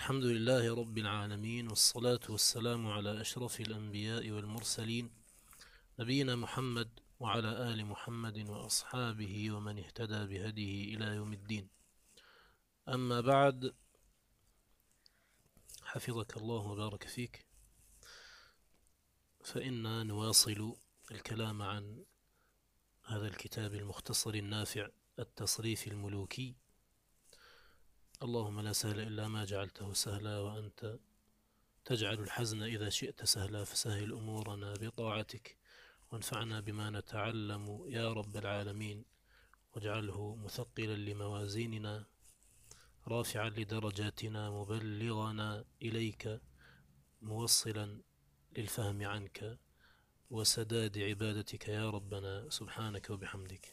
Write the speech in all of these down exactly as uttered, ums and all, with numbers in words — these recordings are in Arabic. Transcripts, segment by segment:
الحمد لله رب العالمين، والصلاة والسلام على أشرف الأنبياء والمرسلين، نبينا محمد وعلى آل محمد وأصحابه ومن اهتدى بهديه إلى يوم الدين. أما بعد، حفظك الله وبارك فيك، فإنا نواصل الكلام عن هذا الكتاب المختصر النافع، التصريف الملوكي. اللهم لا سهل إلا ما جعلته سهلا، وأنت تجعل الحزن إذا شئت سهلا، فسهل أمورنا بطاعتك، وانفعنا بما نتعلم يا رب العالمين، واجعله مثقلا لموازيننا، رافعا لدرجاتنا، مبلغنا إليك، موصلا للفهم عنك وسداد عبادتك يا ربنا سبحانك وبحمدك.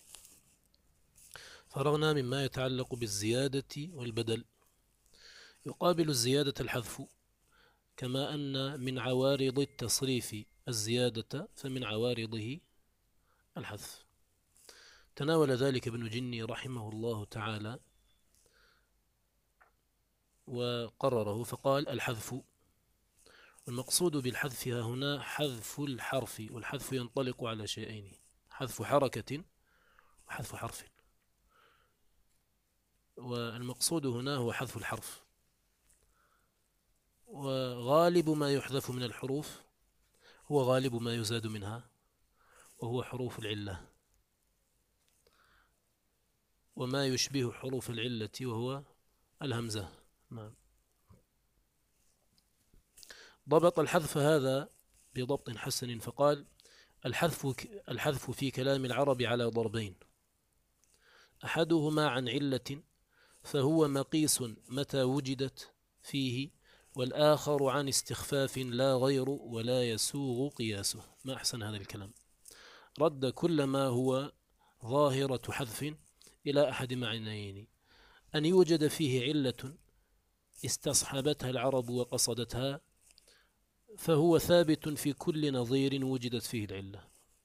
فرغنا مما يتعلق بالزيادة والبدل. يقابل الزيادة الحذف، كما أن من عوارض التصريف الزيادة، فمن عوارضه الحذف. تناول ذلك ابن جني رحمه الله تعالى وقرره فقال: الحذف، والمقصود بالحذف ها هنا حذف الحرف، والحذف ينطلق على شيئين: حذف حركة وحذف حرف. والمقصود هنا هو حذف الحرف. وغالب ما يحذف من الحروف هو غالب ما يزاد منها، وهو حروف العلة وما يشبه حروف العلة، وهو الهمزة. نعم. ضبط الحذف هذا بضبط حسن فقال: الحذف الحذف في كلام العرب على ضربين: أحدهما عن علة، فهو مقيس متى وجدت فيه، والآخر عن استخفاف لا غير ولا يسوغ قياسه. ما أحسن هذا الكلام، رد كل ما هو ظاهرة حذف إلى أحد معنيين: أن يوجد فيه علة استصحبتها العرب وقصدتها، فهو ثابت في كل نظير وجدت فيه العلة،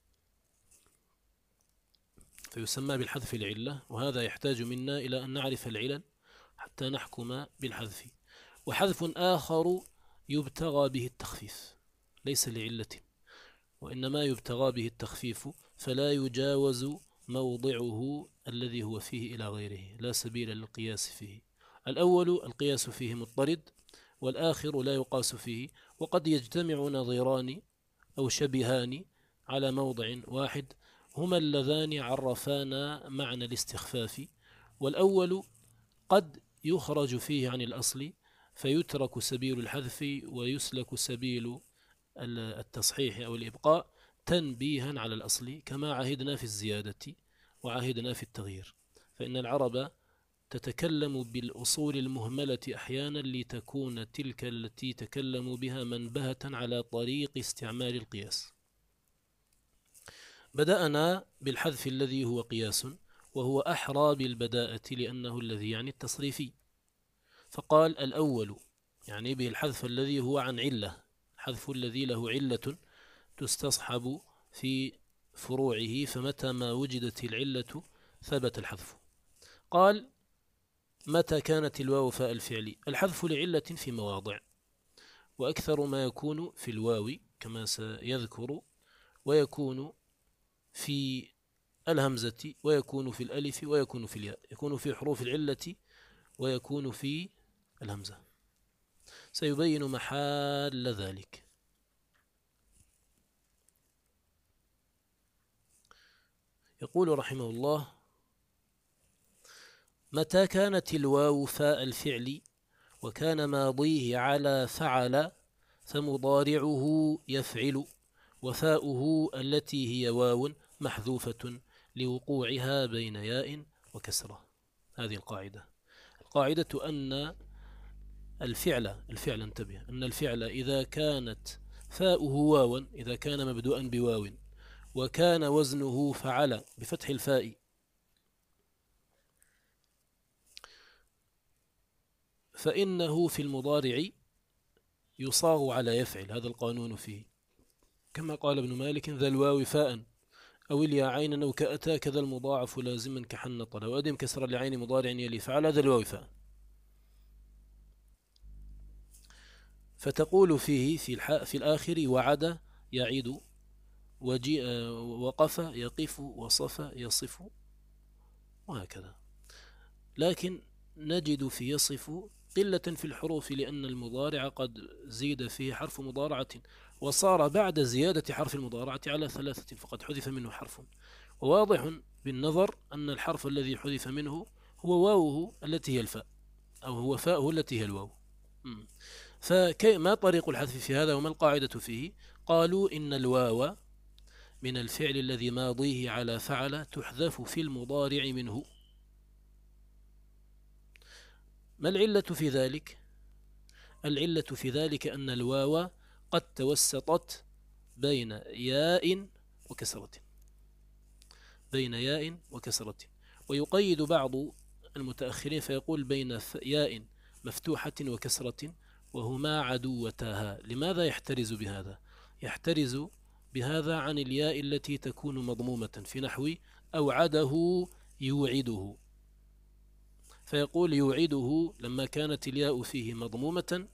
فيسمى بالحذف العلة. وهذا يحتاج منا إلى أن نعرف العلل حتى نحكم بالحذف. وحذف آخر يبتغى به التخفيف، ليس لعلة، وإنما يبتغى به التخفيف، فلا يجاوز موضعه الذي هو فيه إلى غيره، لا سبيل للقياس فيه. الأول القياس فيه مضطرد، والآخر لا يقاس فيه، وقد يجتمع نظيران أو شبهان على موضع واحد، هما اللذان عرفانا معنى الاستخفاف. والأول قد يخرج فيه عن الأصل فيترك سبيل الحذف ويسلك سبيل التصحيح أو الإبقاء تنبيها على الأصل، كما عهدنا في الزيادة وعهدنا في التغيير. فإن العرب تتكلم بالأصول المهملة أحيانا لتكون تلك التي تكلموا بها منبهة على طريق استعمال القياس. بدأنا بالحذف الذي هو قياس، وهو أحرى بالبداءة لأنه الذي يعني التصريفي. فقال: الأول يعني به الحذف الذي هو عن علة، الحذف الذي له علة تستصحب في فروعه، فمتى ما وجدت العلة ثبت الحذف. قال: متى كانت الواو فاء الفعل؟ الحذف لعلة في مواضع، وأكثر ما يكون في الواو كما سيذكر، ويكون في الهمزة، ويكون في الألف، ويكون في الياء. يكون في حروف العلة ويكون في الهمزة، سيبين محال ذلك. يقول رحمه الله: متى كانت الواو فاء الفعل وكان ماضيه على فعل، فمضارعه يفعل، وفاؤه التي هي واو محذوفة لوقوعها بين ياء وكسرة. هذه القاعدة. القاعدة أن الفعل الفعل انتبه أن الفعل إذا كانت فاؤه واوا، إذا كان مبدوءا بواو وكان وزنه فعل بفتح الفاء، فإنه في المضارع يصاغ على يفعل. هذا القانون فيه، كما قال ابن مالك: ذا الواو فاء أو اليا عينا أو كأتى كذا المضاعف لازما كحنط، لو أدم كسر لعين مضارع يلي فعل ذا الواو فاء. فتقول فيه في, الح... في الآخر وعد يعيد، وجيء وقف يقف، وصف يصف، وهكذا. لكن نجد في يصف قلة في الحروف، لأن المضارع قد زيد فيه حرف مضارعة، وصار بعد زيادة حرف المضارعة على ثلاثة، فقد حذف منه حرف. وواضح بالنظر أن الحرف الذي حذف منه هو واوه التي هي الفاء، أو هو فاءه التي هي الواو. فما طريق الحذف في هذا وما القاعدة فيه؟ قالوا إن الواو من الفعل الذي ماضيه على فعل تحذف في المضارع منه. ما العلة في ذلك؟ العلة في ذلك أن الواو قد توسطت بين ياء وكسرة، بين ياء وكسرة. ويقيد بعض المتأخرين فيقول بين ياء مفتوحة وكسرة وهما عدوتاها. لماذا يحترز بهذا؟ يحترز بهذا عن الياء التي تكون مضمومة في نحو أوعده يوعده، فيقول يوعده لما كانت الياء فيه مضمومة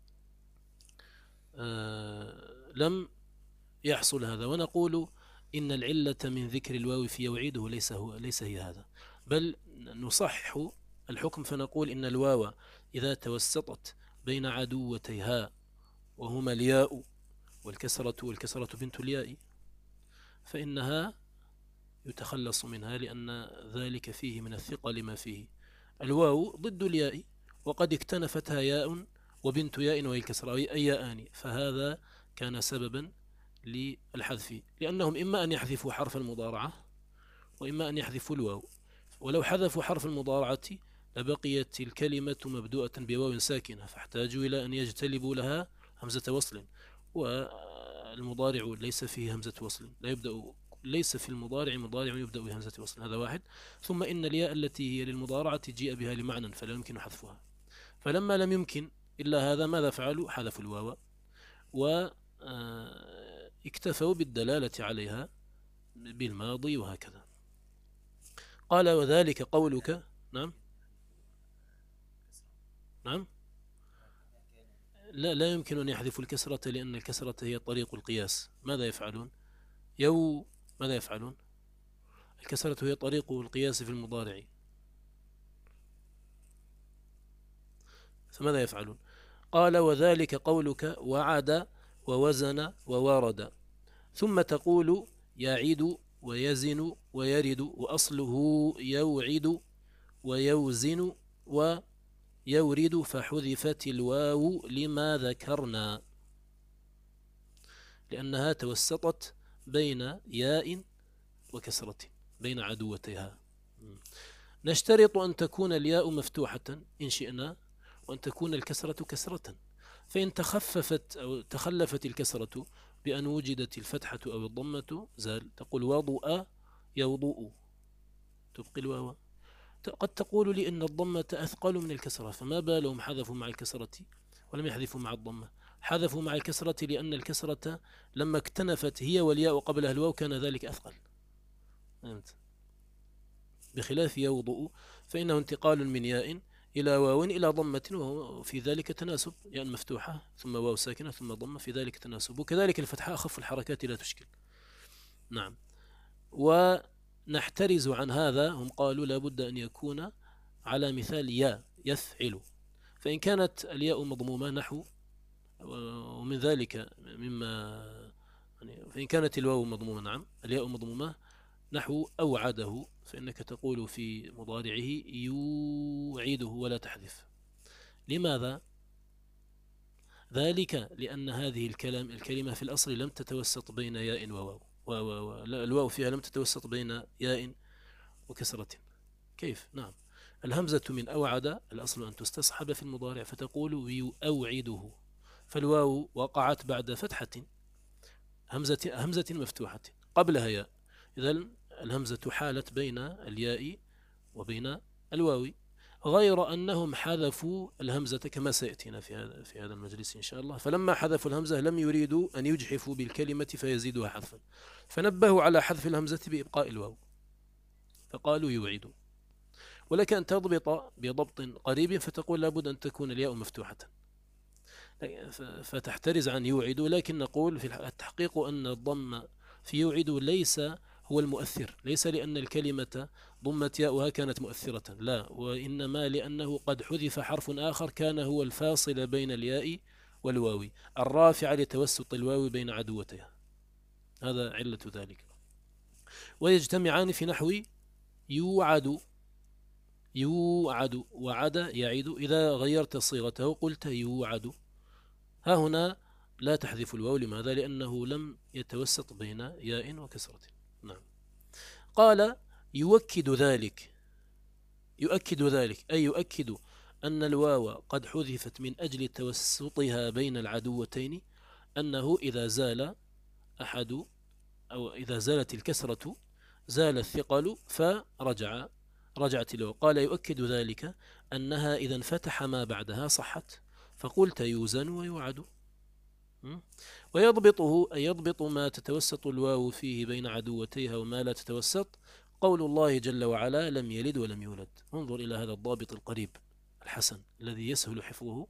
آه لم يحصل هذا. ونقول إن العلة من ذكر الواو في يوعده ليس هو ليس هي هذا، بل نصحح الحكم فنقول إن الواو إذا توسطت بين عدوتيها وهما الياء والكسرة، والكسرة بنت الياء، فإنها يتخلص منها، لأن ذلك فيه من الثقل ما فيه. الواو ضد الياء، وقد اكتنفتها ياء وبنت ياء وهي الكسرة أي ياءان، فهذا كان سببا للحذف، لأنهم إما أن يحذفوا حرف المضارعة وإما أن يحذفوا الواو. ولو حذفوا حرف المضارعة لبقيت الكلمة مبدوءة بواو ساكنة، فاحتاجوا إلى أن يجتلبوا لها همزة وصل، والمضارع ليس فيه همزة وصل، لا يبدأ ليس في المضارع مضارع يبدأ بهمزة وصل، هذا واحد. ثم إن الياء التي هي للمضارعة جيء بها لمعنى فلا يمكن حذفها، فلما لم يمكن إلا هذا ماذا فعلوا؟ حذفوا الواو واكتفوا بالدلالة عليها بالماضي وهكذا. قال وذلك قولك. نعم نعم لا لا يمكن أن يحذفوا الكسرة، لأن الكسرة هي طريق القياس. ماذا يفعلون؟ يو ماذا يفعلون؟ الكسرة هي طريق القياس في المضارع، فماذا يفعلون؟ قال وذلك قولك وعد ووزن ووارد، ثم تقول يعيد ويزن ويرد، وأصله يوعد ويوزن ويورد، فحذفت الواو لما ذكرنا، لأنها توسطت بين ياء وكسرة بين عدوتيها. نشترط أن تكون الياء مفتوحة إن شئنا، وأن تكون الكسرة كسرة، فإن تخففت أو تخلفت الكسرة بأن وجدت الفتحة أو الضمة زال. تقول وضوء يوضوء، تبقي الواو. قد تقول لي إن الضمة أثقل من الكسرة، فما بالهم حذفوا مع الكسرة ولم يحذفوا مع الضمة؟ حذفوا مع الكسرة لأن الكسرة لما اكتنفت هي والياء قبلها الواو كان ذلك أثقل، بخلاف يوضوء فإنه انتقال من ياء إلى واو إلى ضمة، وفي ذلك تناسب، ياء يعني مفتوحة ثم واو ساكنة ثم ضمة، في ذلك تناسب. وكذلك الفتحة أخف الحركات لا تشكل. نعم. ونحترز عن هذا، هم قالوا لابد أن يكون على مثال يا يفعل، فإن كانت الياء مضمومة نحو، ومن ذلك مما يعني فإن كانت الواو مضمومة، نعم الياء مضمومة نحو أوعده، فإنك تقول في مضارعه يوعده ولا تحذف. لماذا؟ ذلك لأن هذه الكلام الكلمة في الأصل لم تتوسط بين ياء وواو، الواو فيها لم تتوسط بين ياء وكسرة. كيف؟ نعم الهمزة من أوعد الأصل أن تستصحب في المضارع، فتقول يؤوعده، فالواو وقعت بعد فتحة همزة همزة مفتوحة قبلها ياء، إذن الهمزة حالت بين الياء وبين الواو، غير أنهم حذفوا الهمزة كما سيأتينا في هذا في هذا المجلس إن شاء الله. فلما حذفوا الهمزة لم يريدوا أن يجحفوا بالكلمة فيزيدوها حذفا، فنبهوا على حذف الهمزة بإبقاء الواو، فقالوا يوعدوا. ولك أن تضبط بضبط قريب فتقول لابد أن تكون الياء مفتوحة، فتحترز عن يوعد، لكن نقول في التحقيق أن الضم في يوعد ليس هو المؤثر، ليس لأن الكلمة ضمت ياؤها كانت مؤثرة، لا، وإنما لأنه قد حذف حرف آخر كان هو الفاصل بين الياء والواو، الرافع لتوسط الواو بين عدوتها، هذا علة ذلك. ويجتمعان في نحو يوعد، يوعد، وعد يعد، إذا غيرت صيغته قلت يوعد. ها هنا لا تحذف الواو، لماذا؟ لأنه لم يتوسط بين ياء وكسرة. نعم. قال يؤكد ذلك، يؤكد ذلك أي يؤكد أن الواو قد حذفت من أجل توسطها بين العدوتين، أنه إذا زال أحد أو إذا زالت الكسرة زال الثقل فرجع، رجعت الواو. قال يؤكد ذلك أنها إذا انفتح ما بعدها صحت، فقلت يوزن ويوعد. ويضبطه أي يضبط ما تتوسط الواو فيه بين عدوتيها وما لا تتوسط قول الله جل وعلا لم يلد ولم يولد. انظر إلى هذا الضابط القريب الحسن الذي يسهل حفظه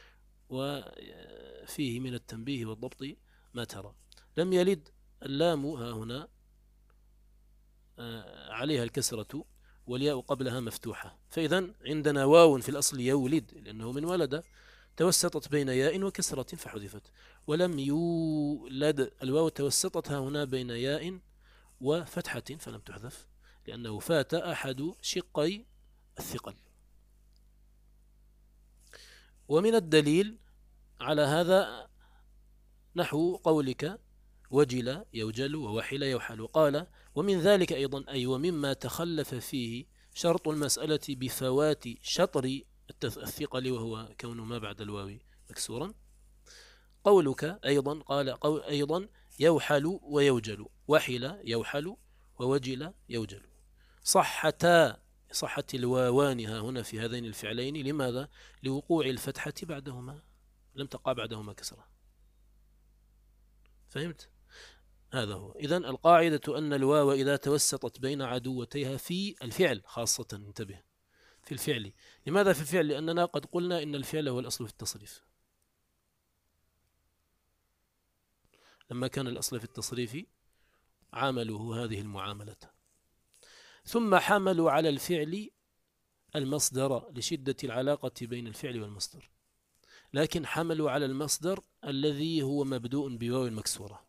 وفيه من التنبيه والضبط ما ترى. لم يلد، اللام ها هنا عليها الكسرة والياء قبلها مفتوحة، فإذا عندنا واو في الأصل يولد لأنه من ولد، توسطت بين ياء وكسرة فحذفت. ولم يولد، الواو توسطت ها هنا بين ياء وفتحة فلم تحذف لأنه فات أحد شقي الثقل. ومن الدليل على هذا نحو قولك وجل يوجل ووحل يوحل. قال ومن ذلك أيضا أي ومما تخلف فيه شرط المسألة بفوات شطر الثقل وهو كون ما بعد الواو مكسورا، قولك أيضا، قال قول أيضا يوحل ويوجل، وحل يوحل ووجل يوجل، صحتا، صحت الواوان ها هنا في هذين الفعلين، لماذا؟ لوقوع الفتحة بعدهما، لم تقع بعدهما كسرة. فهمت؟ هذا هو. إذن القاعدة أن الواو إذا توسطت بين عدوتيها في الفعل خاصة، انتبه، في الفعل. لماذا في الفعل؟ لأننا قد قلنا إن الفعل هو الأصل في التصريف، لما كان الأصل في التصريف عاملوه هذه المعاملة. ثم حملوا على الفعل المصدر لشدة العلاقة بين الفعل والمصدر، لكن حملوا على المصدر الذي هو مبدوء بواو المكسورة.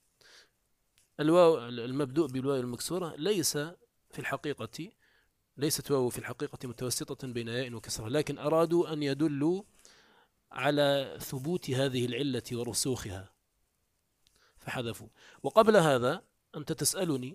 الواو المبدوء بالواو المكسورة ليس في الحقيقة، ليست واو في الحقيقة متوسطة بين ياء وكسرة، لكن أرادوا أن يدلوا على ثبوت هذه العلة ورسوخها فحذفوا. وقبل هذا أنت تسألني،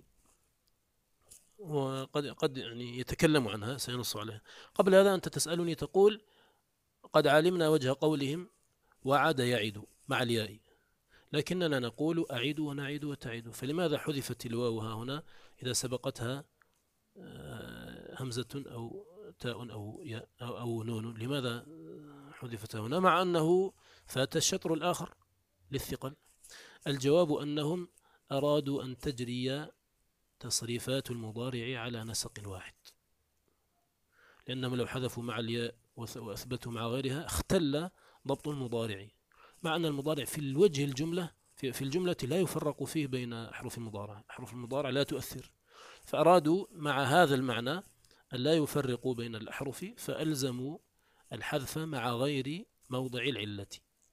وقد قد يعني يتكلم عنها سينص عليها، قبل هذا أنت تسألني تقول قد علمنا وجه قولهم وعد يعد مع الياء، لكننا نقول أعيد ونعيد وتعيد، فلماذا حذفت الواو ها هنا إذا سبقتها همزة أو تاء أو ياء أو, أو نون؟ لماذا حذفت هنا مع أنه فات الشطر الآخر للثقل؟ الجواب أنهم أرادوا أن تجري تصريفات المضارع على نسق واحد، لأنهم لو حذفوا مع الياء وأثبتوا مع غيرها اختل ضبط المضارع، مع أن المضارع في الوجه الجملة في, في الجملة لا يفرق فيه بين أحرف المضارع، أحرف المضارع لا تؤثر، فأرادوا مع هذا المعنى أن لا يفرقوا بين الأحرف، فألزموا الحذف مع غير موضع العلة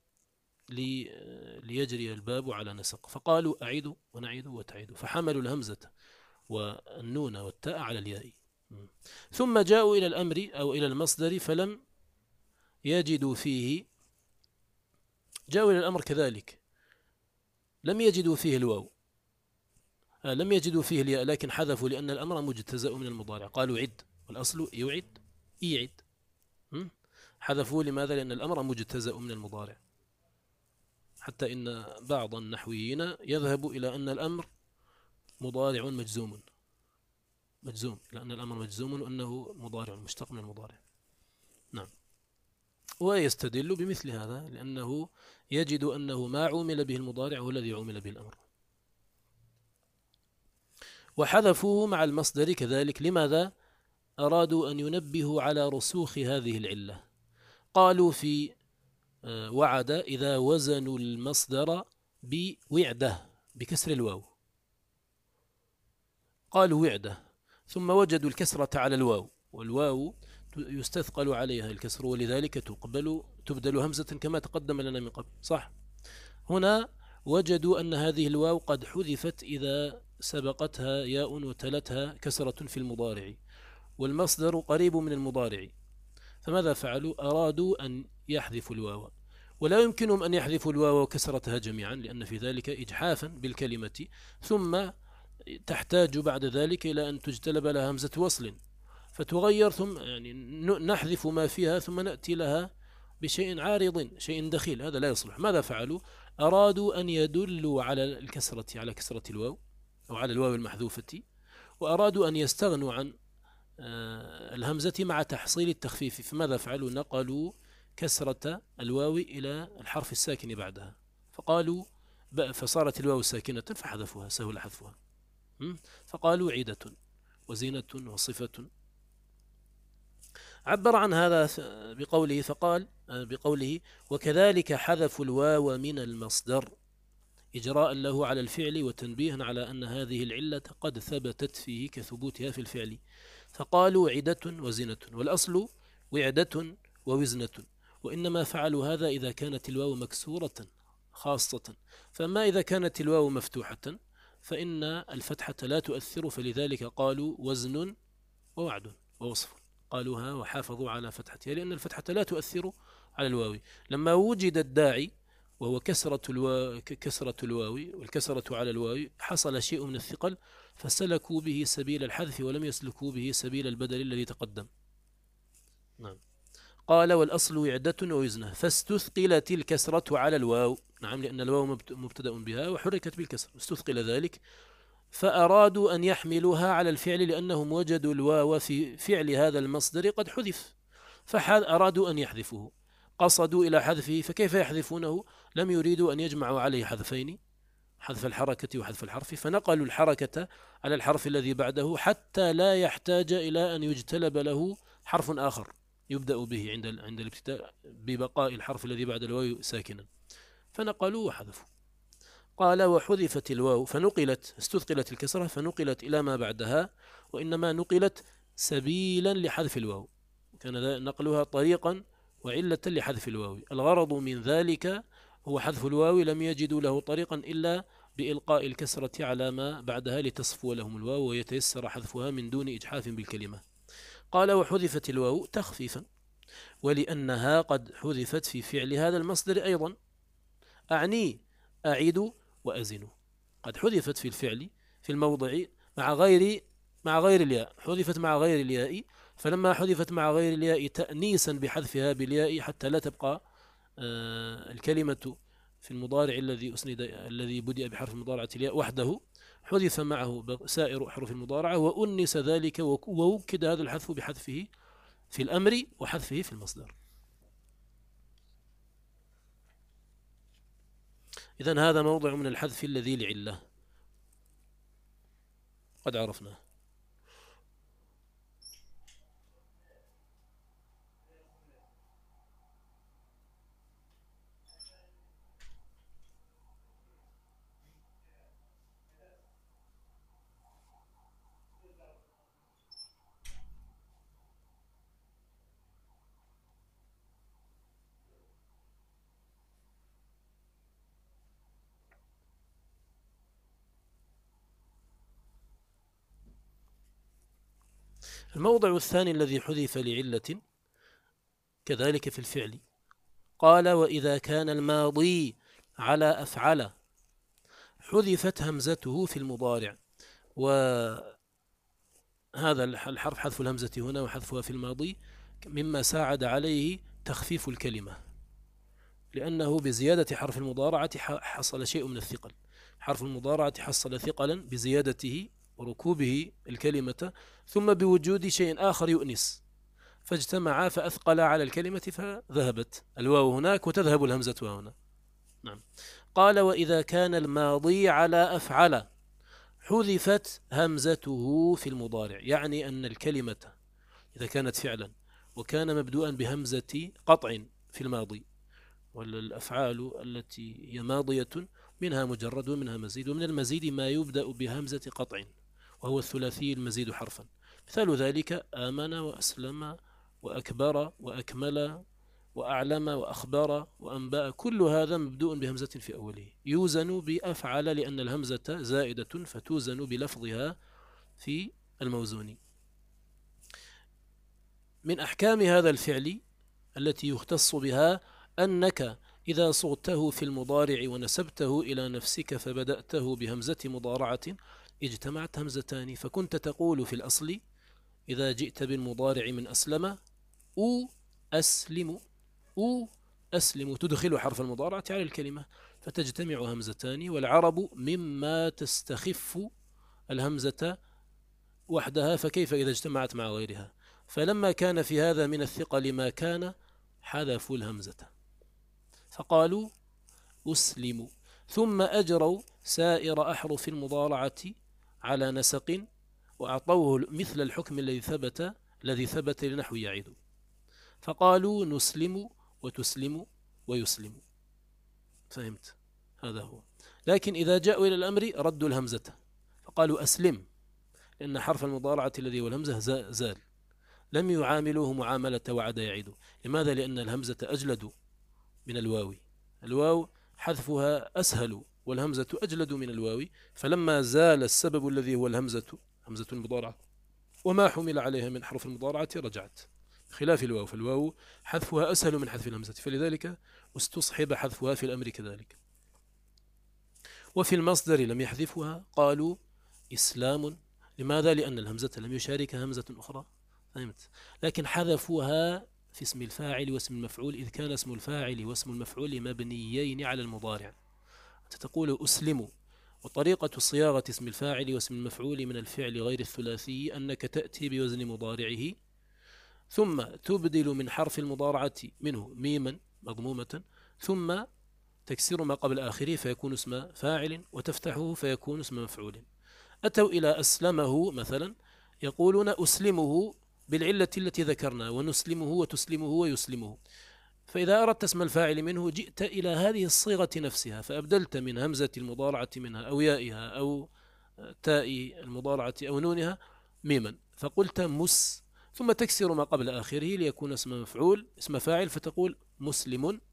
ليجري الباب على نسق، فقالوا أعيدوا ونعيدوا وتعيدوا، فحملوا الهمزة والنون والتاء على الياء. ثم جاءوا إلى الأمر أو إلى المصدر فلم يجدوا فيه، جاءوا إلى الأمر كذلك لم يجدوا فيه الواو، آه لم يجدوا فيه الياء، لكن حذفوا لأن الأمر مجتزأ من المضارع، قالوا عد والأصل يعد يعد، حذفوا لماذا؟ لأن الأمر مجتزأ من المضارع، حتى إن بعض النحويين يذهب إلى أن الأمر مضارع مجزوم، مجزوم لأن الأمر مجزوم وأنه مضارع مشتق من المضارع. نعم. ويستدل بمثل هذا لأنه يجد أنه ما عمل به المضارع هو الذي عمل به الأمر. وحذفوه مع المصدر كذلك، لماذا؟ أرادوا أن ينبهوا على رسوخ هذه العلة. قالوا في وعد إذا وزنوا المصدر بوعده بكسر الواو، قالوا وعده ثم وجدوا الكسرة على الواو، والواو يستثقل عليها الكسر، ولذلك تقبل تبدل همزة كما تقدم لنا من قبل، صح؟ هنا وجدوا أن هذه الواو قد حذفت إذا سبقتها ياء وتلتها كسرة في المضارع، والمصدر قريب من المضارع، فماذا فعلوا؟ أرادوا أن يحذفوا الواو، ولا يمكنهم أن يحذفوا الواو وكسرتها جميعا لأن في ذلك إجحافا بالكلمة، ثم تحتاج بعد ذلك إلى أن تجتلب لها همزة وصل فتغير، ثم يعني نحذف ما فيها ثم نأتي لها بشيء عارض، شيء دخيل، هذا لا يصلح. ماذا فعلوا؟ أرادوا أن يدلوا على الكسرة، على كسرة الواو أو على الواو المحذوفة، وأرادوا أن يستغنوا عن الهمزة مع تحصيل التخفيف، فماذا فعلوا؟ نقلوا كسرة الواو إلى الحرف الساكن بعدها، فقالوا فصارت الواو ساكنة فحذفوها، سهل حذفها، فقالوا عيدة وزينة وصفة. عبر عن هذا بقوله، فقال بقوله وكذلك حذف الواو من المصدر إجراء له على الفعل وتنبيها على أن هذه العلة قد ثبتت فيه كثبوتها في الفعل، فقالوا عدة وزنة، والأصل وعدة ووزنة، وإنما فعلوا هذا إذا كانت الواو مكسورة خاصة، فما إذا كانت الواو مفتوحة فإن الفتحة لا تؤثر، فلذلك قالوا وزن ووعد ووصف، قالوها وحافظوا على فتحتها لأن الفتحة لا تؤثر على الواو. لما وجد الداعي وهو كسرة الواو, كسرة الواو والكسرة على الواو حصل شيء من الثقل، فسلكوا به سبيل الحذف ولم يسلكوا به سبيل البدل الذي تقدم. نعم. قال والأصل وعدة ووزنة فاستثقلت الكسرة على الواو، نعم لأن الواو مبتدأ بها وحركت بالكسر، استثقل ذلك، فأرادوا أن يحملوها على الفعل لأنهم وجدوا الواو في فعل هذا المصدر قد حذف، فأرادوا أن يحذفوه، قصدوا إلى حذفه، فكيف يحذفونه؟ لم يريدوا أن يجمعوا عليه حذفين، حذف الحركة وحذف الحرف، فنقلوا الحركة على الحرف الذي بعده حتى لا يحتاج إلى أن يجتلب له حرف آخر يبدأ به عند عند الابتداء ببقاء الحرف الذي بعد الواو ساكنا، فنقلوا وحذفوا. قال وحذفت الواو فنقلت، استثقلت الكسرة فنقلت إلى ما بعدها، وإنما نقلت سبيلا لحذف الواو، كان نقلها طريقا وعلة لحذف الواو، الغرض من ذلك هو حذف الواو، لم يجدوا له طريقا إلا بإلقاء الكسرة على ما بعدها لتصفو لهم الواو ويتيسر حذفها من دون إجحاف بالكلمة. قال وحذفت الواو تخفيفا ولأنها قد حذفت في فعل هذا المصدر أيضا، أعني أعيد وأزن، قد حذفت في الفعل في الموضع مع غير مع غير الياء، حذفت مع غير الياء، فلما حذفت مع غير الياء تأنيسا بحذفها بالياء حتى لا تبقى آه الكلمة في المضارع الذي أسند الذي بدأ بحرف المضارعة الياء وحده، حذف معه سائر حروف المضارعة وأنس ذلك ووكد هذا الحذف بحذفه في الأمر وحذفه في المصدر. إذن هذا موضع من الحذف الذي لعلة قد عرفناه. الموضع الثاني الذي حذف لعلة كذلك في الفعل، قال وإذا كان الماضي على أفعل حذفت همزته في المضارع، وهذا الحرف حذف الهمزة هنا وحذفها في الماضي مما ساعد عليه تخفيف الكلمة، لأنه بزيادة حرف المضارعة حصل شيء من الثقل، حرف المضارعة حصل ثقلا بزيادته وركوبه الكلمة، ثم بوجود شيء آخر يؤنس، فاجتمعا فأثقل على الكلمة فذهبت الواو هناك وتذهب الهمزة هنا. نعم. قال وإذا كان الماضي على أفعل حذفت همزته في المضارع، يعني أن الكلمة إذا كانت فعلا وكان مبدوءا بهمزة قطع في الماضي والأفعال التي هي ماضية منها مجرد ومنها مزيد، ومن المزيد ما يبدأ بهمزة قطع وهو الثلاثي المزيد حرفا. مثال ذلك آمن وأسلم وأكبر وأكمل وأعلم وأخبر وأنبأ، كل هذا مبدوء بهمزة في أوله، يوزن بأفعل لأن الهمزة زائدة فتوزن بلفظها في الموزون. من أحكام هذا الفعل التي يختص بها أنك إذا صغته في المضارع ونسبته إلى نفسك فبدأته بهمزة مضارعة اجتمعت همزتان، فكنت تقول في الأصل إذا جئت بالمضارع من أسلم أو أسلم أو أسلم، تدخل حرف المضارعة على الكلمة فتجتمع همزتان، والعرب مما تستخف الهمزة وحدها، فكيف إذا اجتمعت مع غيرها؟ فلما كان في هذا من الثقل ما كان حذفوا الهمزة فقالوا أسلم، ثم أجروا سائر أحرف المضارعة على نسق وأعطوه مثل الحكم الذي ثبت الذي ثبت لنحو يعيد، فقالوا نسلم وتسلم ويسلم. فهمت؟ هذا هو. لكن إذا جاءوا إلى الأمر ردوا الهمزة فقالوا أسلم، لأن حرف المضارعة الذي هو الهمزة زال، لم يعاملوه معاملة وعد يعيد. لماذا؟ لأن الهمزة أجلد من الواو، الواو حذفها أسهل والهمزة أجلد من الواو، فلما زال السبب الذي هو الهمزة همزة المضارعة وما حمل عليها من حرف المضارعة رجعت، خلاف الواو، فالواو حذفها أسهل من حذف الهمزة، فلذلك استصحب حذفها في الأمر كذلك. وفي المصدر لم يحذفها، قالوا إسلام. لماذا؟ لأن الهمزة لم يشاركها همزة أخرى. فهمت؟ لكن حذفوها في اسم الفاعل واسم المفعول، إذ كان اسم الفاعل واسم المفعول مبنيين على المضارع. أنت تقول أسلم، وطريقة صياغة اسم الفاعل واسم المفعول من الفعل غير الثلاثي أنك تأتي بوزن مضارعه ثم تبدل من حرف المضارعة منه ميما مضمومة ثم تكسر ما قبل آخره فيكون اسم فاعل وتفتحه فيكون اسم مفعول. أتوا إلى أسلمه مثلا يقولون أسلمه بالعلة التي ذكرنا، ونسلمه وتسلمه ويسلمه، فإذا أردت اسم الفاعل منه جئت إلى هذه الصيغة نفسها فأبدلت من همزة المضارعة منها أو يائها أو تاء المضارعة أو نونها ميما، فقلت مس ثم تكسر ما قبل آخره ليكون اسم مفعول اسم فاعل فتقول مسلم،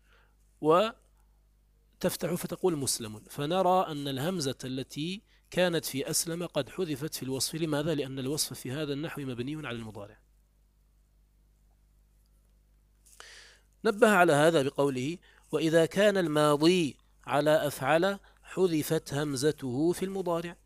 وتفتح فتقول مسلم. فنرى أن الهمزة التي كانت في أسلم قد حذفت في الوصف. لماذا؟ لأن الوصف في هذا النحو مبني على المضارع. نبه على هذا بقوله وإذا كان الماضي على أفعل حذفت همزته في المضارع،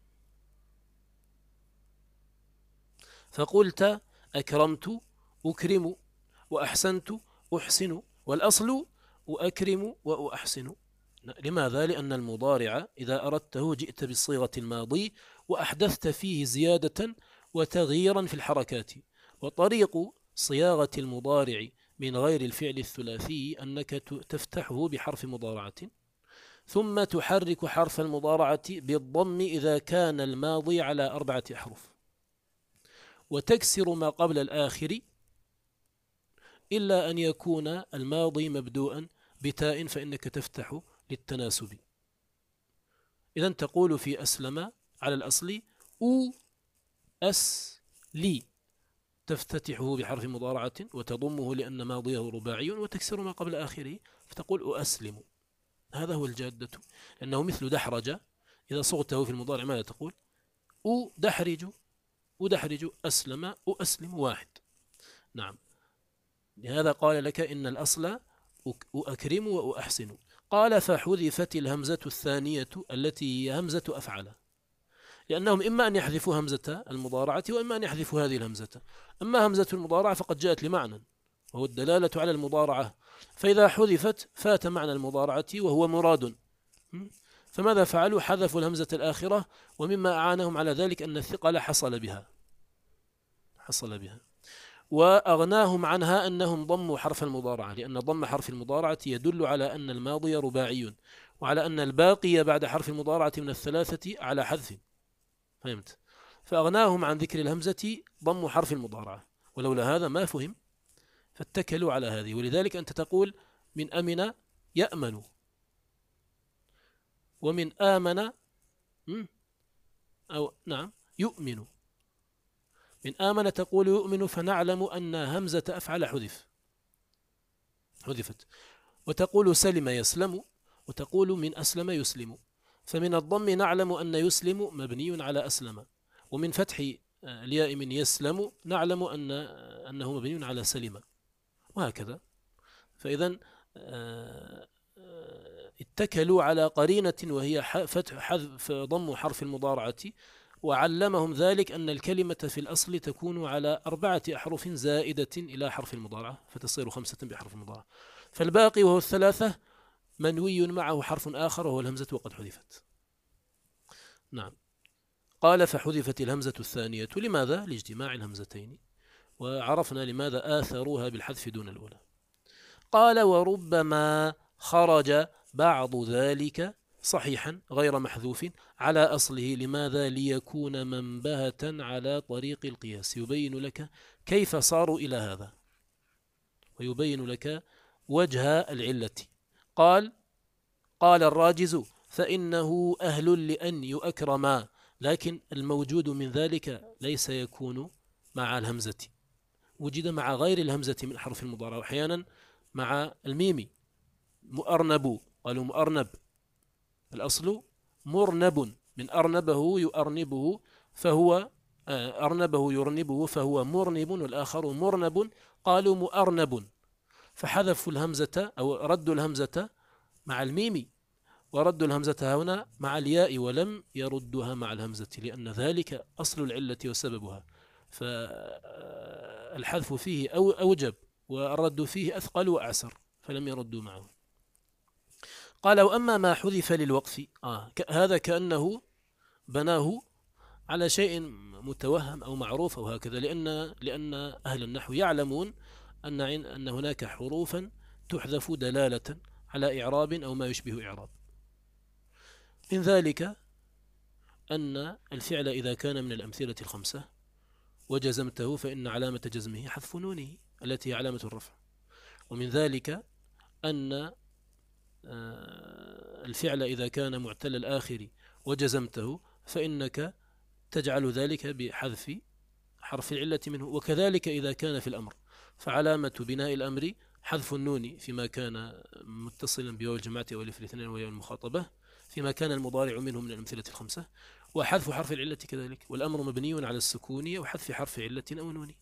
فقلت أكرمت أكرم وأحسنت أحسن، والأصل أكرم وأحسن. لماذا؟ لأن المضارع إذا أردته جئت بالصيغة الماضي وأحدثت فيه زيادة وتغييرا في الحركات، وطريق صياغة المضارع من غير الفعل الثلاثي أنك تفتحه بحرف مضارعة ثم تحرك حرف المضارعة بالضم إذا كان الماضي على أربعة أحرف، وتكسر ما قبل الآخر إلا أن يكون الماضي مبدوءا بتاء فإنك تفتح للتناسب. إذن تقول في أسلم على الأصل أو أس لي، تفتتحه بحرف مضارعة وتضمه لأن ماضيه رباعي وتكسر ما قبل آخره فتقول أسلم. هذا هو الجادة، لأنه مثل دحرج، إذا صغته في المضارع ماذا تقول؟ أدحرج أدحرج أسلم أسلم واحد. نعم، لهذا قال لك إن الأصل أكرم وأحسن. قال فحذفت الهمزة الثانية التي هي همزة أفعل، لأنهم إما أن يحذفوا همزة المضارعة وإما أن يحذفوا هذه الهمزة. أما همزة المضارعة فقد جاءت لمعنى وهو الدلالة على المضارعة، فإذا حذفت فات معنى المضارعة وهو مراد، فماذا فعلوا؟ حذفوا الهمزة الآخرة، ومما أعانهم على ذلك أن الثقل حصل بها حصل بها وأغناهم عنها أنهم ضموا حرف المضارعة، لأن ضم حرف المضارعة يدل على أن الماضي رباعي وعلى أن الباقي بعد حرف المضارعة من الثلاثة على حذف. فهمت؟ فأغناهم عن ذكر الهمزة ضم حرف المضارعة، ولولا هذا ما فهم، فاتكلوا على هذه. ولذلك أنت تقول من أمن يأمن، ومن آمن أو نعم يؤمن. من آمن تقول يؤمن، فنعلم أن همزة أفعل حذف حذفت. وتقول سلم يسلم، وتقول من أسلم يسلم. فمن الضم نعلم أن يسلم مبني على أسلم، ومن فتح الياء من يسلم نعلم أن أنه مبني على سلم، وهكذا. فإذا اتكلوا على قرينة وهي فتح حذف ضم حرف المضارعة، وعلمهم ذلك أن الكلمة في الأصل تكون على أربعة أحرف زائدة إلى حرف المضارعة، فتصير خمسة بحرف المضارعة. فالباقي وهو الثلاثة منوي معه حرف آخر وهو الهمزة وقد حذفت. نعم. قال فحذفت الهمزة الثانية. لماذا؟ لاجتماع الهمزتين، وعرفنا لماذا آثروها بالحذف دون الأولى. قال وربما خرج بعض ذلك صحيحا غير محذوف على أصله. لماذا؟ ليكون منبهة على طريق القياس، يبين لك كيف صاروا إلى هذا، ويبين لك وجه العلة. قال قال الراجز فإنه أهل لأن يؤكرما، لكن الموجود من ذلك ليس يكون مع الهمزة، وجد مع غير الهمزة من حرف المضارع، وأحيانا مع الميم. مؤرنب، قالوا مؤرنب، الأصل مرنب، من أرنبه يؤرنبه فهو أرنبه يرنبه فهو مرنب، والآخر مرنب، قالوا مؤرنب، فحذفوا الهمزة أو ردوا الهمزة مع الميم، وردوا الهمزة هنا مع الياء، ولم يردها مع الهمزة، لأن ذلك أصل العلة وسببها، فالحذف فيه أو أوجب والرد فيه أثقل وأعسر، فلم يردوا معه. قال وأما ما حذف للوقف، آه هذا كأنه بناه على شيء متوهم أو معروف أو هكذا، لأن لأن أهل النحو يعلمون أن أن هناك حروفا تحذف دلالة على إعراب أو ما يشبه إعراب. من ذلك أن الفعل إذا كان من الأمثلة الخمسة وجزمته فإن علامة جزمه حذف نونه التي هي علامة الرفع. ومن ذلك أن الفعل إذا كان معتل الآخر وجزمته فإنك تجعل ذلك بحذف حرف العلة منه. وكذلك إذا كان في الأمر فعلامة بناء الأمر حذف النون فيما كان متصلا بواو الجماعة أو الألف الاثنين وهي المخاطبة فيما كان المضارع منه من الأمثلة الخمسة، وحذف حرف العلة كذلك، والأمر مبني على السكون وحذف حرف علة أو نون.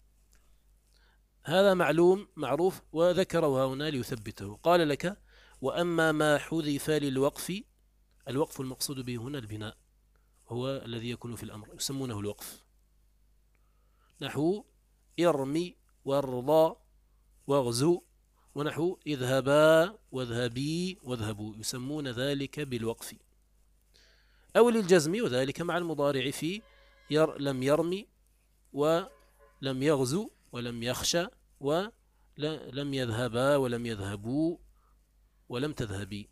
هذا معلوم معروف، وذكره هنا ليثبته. قال لك وأما ما حذف للوقف، الوقف المقصود به هنا البناء، هو الذي يكون في الأمر، يسمونه الوقف، نحو ارمي وارضى واغزو، ونحو اذهبا واذهبي واذهبوا، يسمون ذلك بالوقف. أو للجزم، وذلك مع المضارع في ير لم يرمي ولم يغزو ولم يخشى ولم يذهبا ولم يذهبوا ولم تذهبي.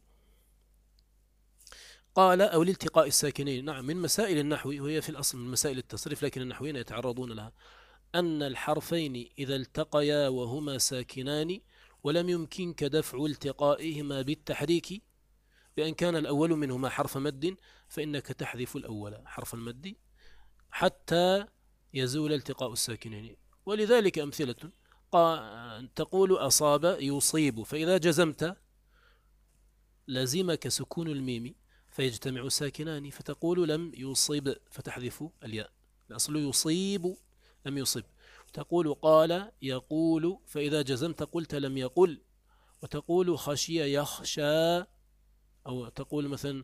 قال أو لالتقاء الساكنين. نعم، من مسائل النحو، وهي في الأصل من مسائل التصريف لكن النحويين يتعرضون لها، أن الحرفين إذا التقيا وهما ساكنان ولم يمكنك دفع التقائهما بالتحريك بأن كان الأول منهما حرف مد، فإنك تحذف الأول حرف المد حتى يزول التقاء الساكنين. ولذلك أمثلة تقول أصاب يصيب، فإذا جزمت لازمك سكون الميم فيجتمع الساكنان، فتقول لم يصيب فتحذف الياء، الأصل يصيب لم يصب. تقول قال يقول، فإذا جزمت قلت لم يقل. وتقول خشي يخشى، أو تقول مثلا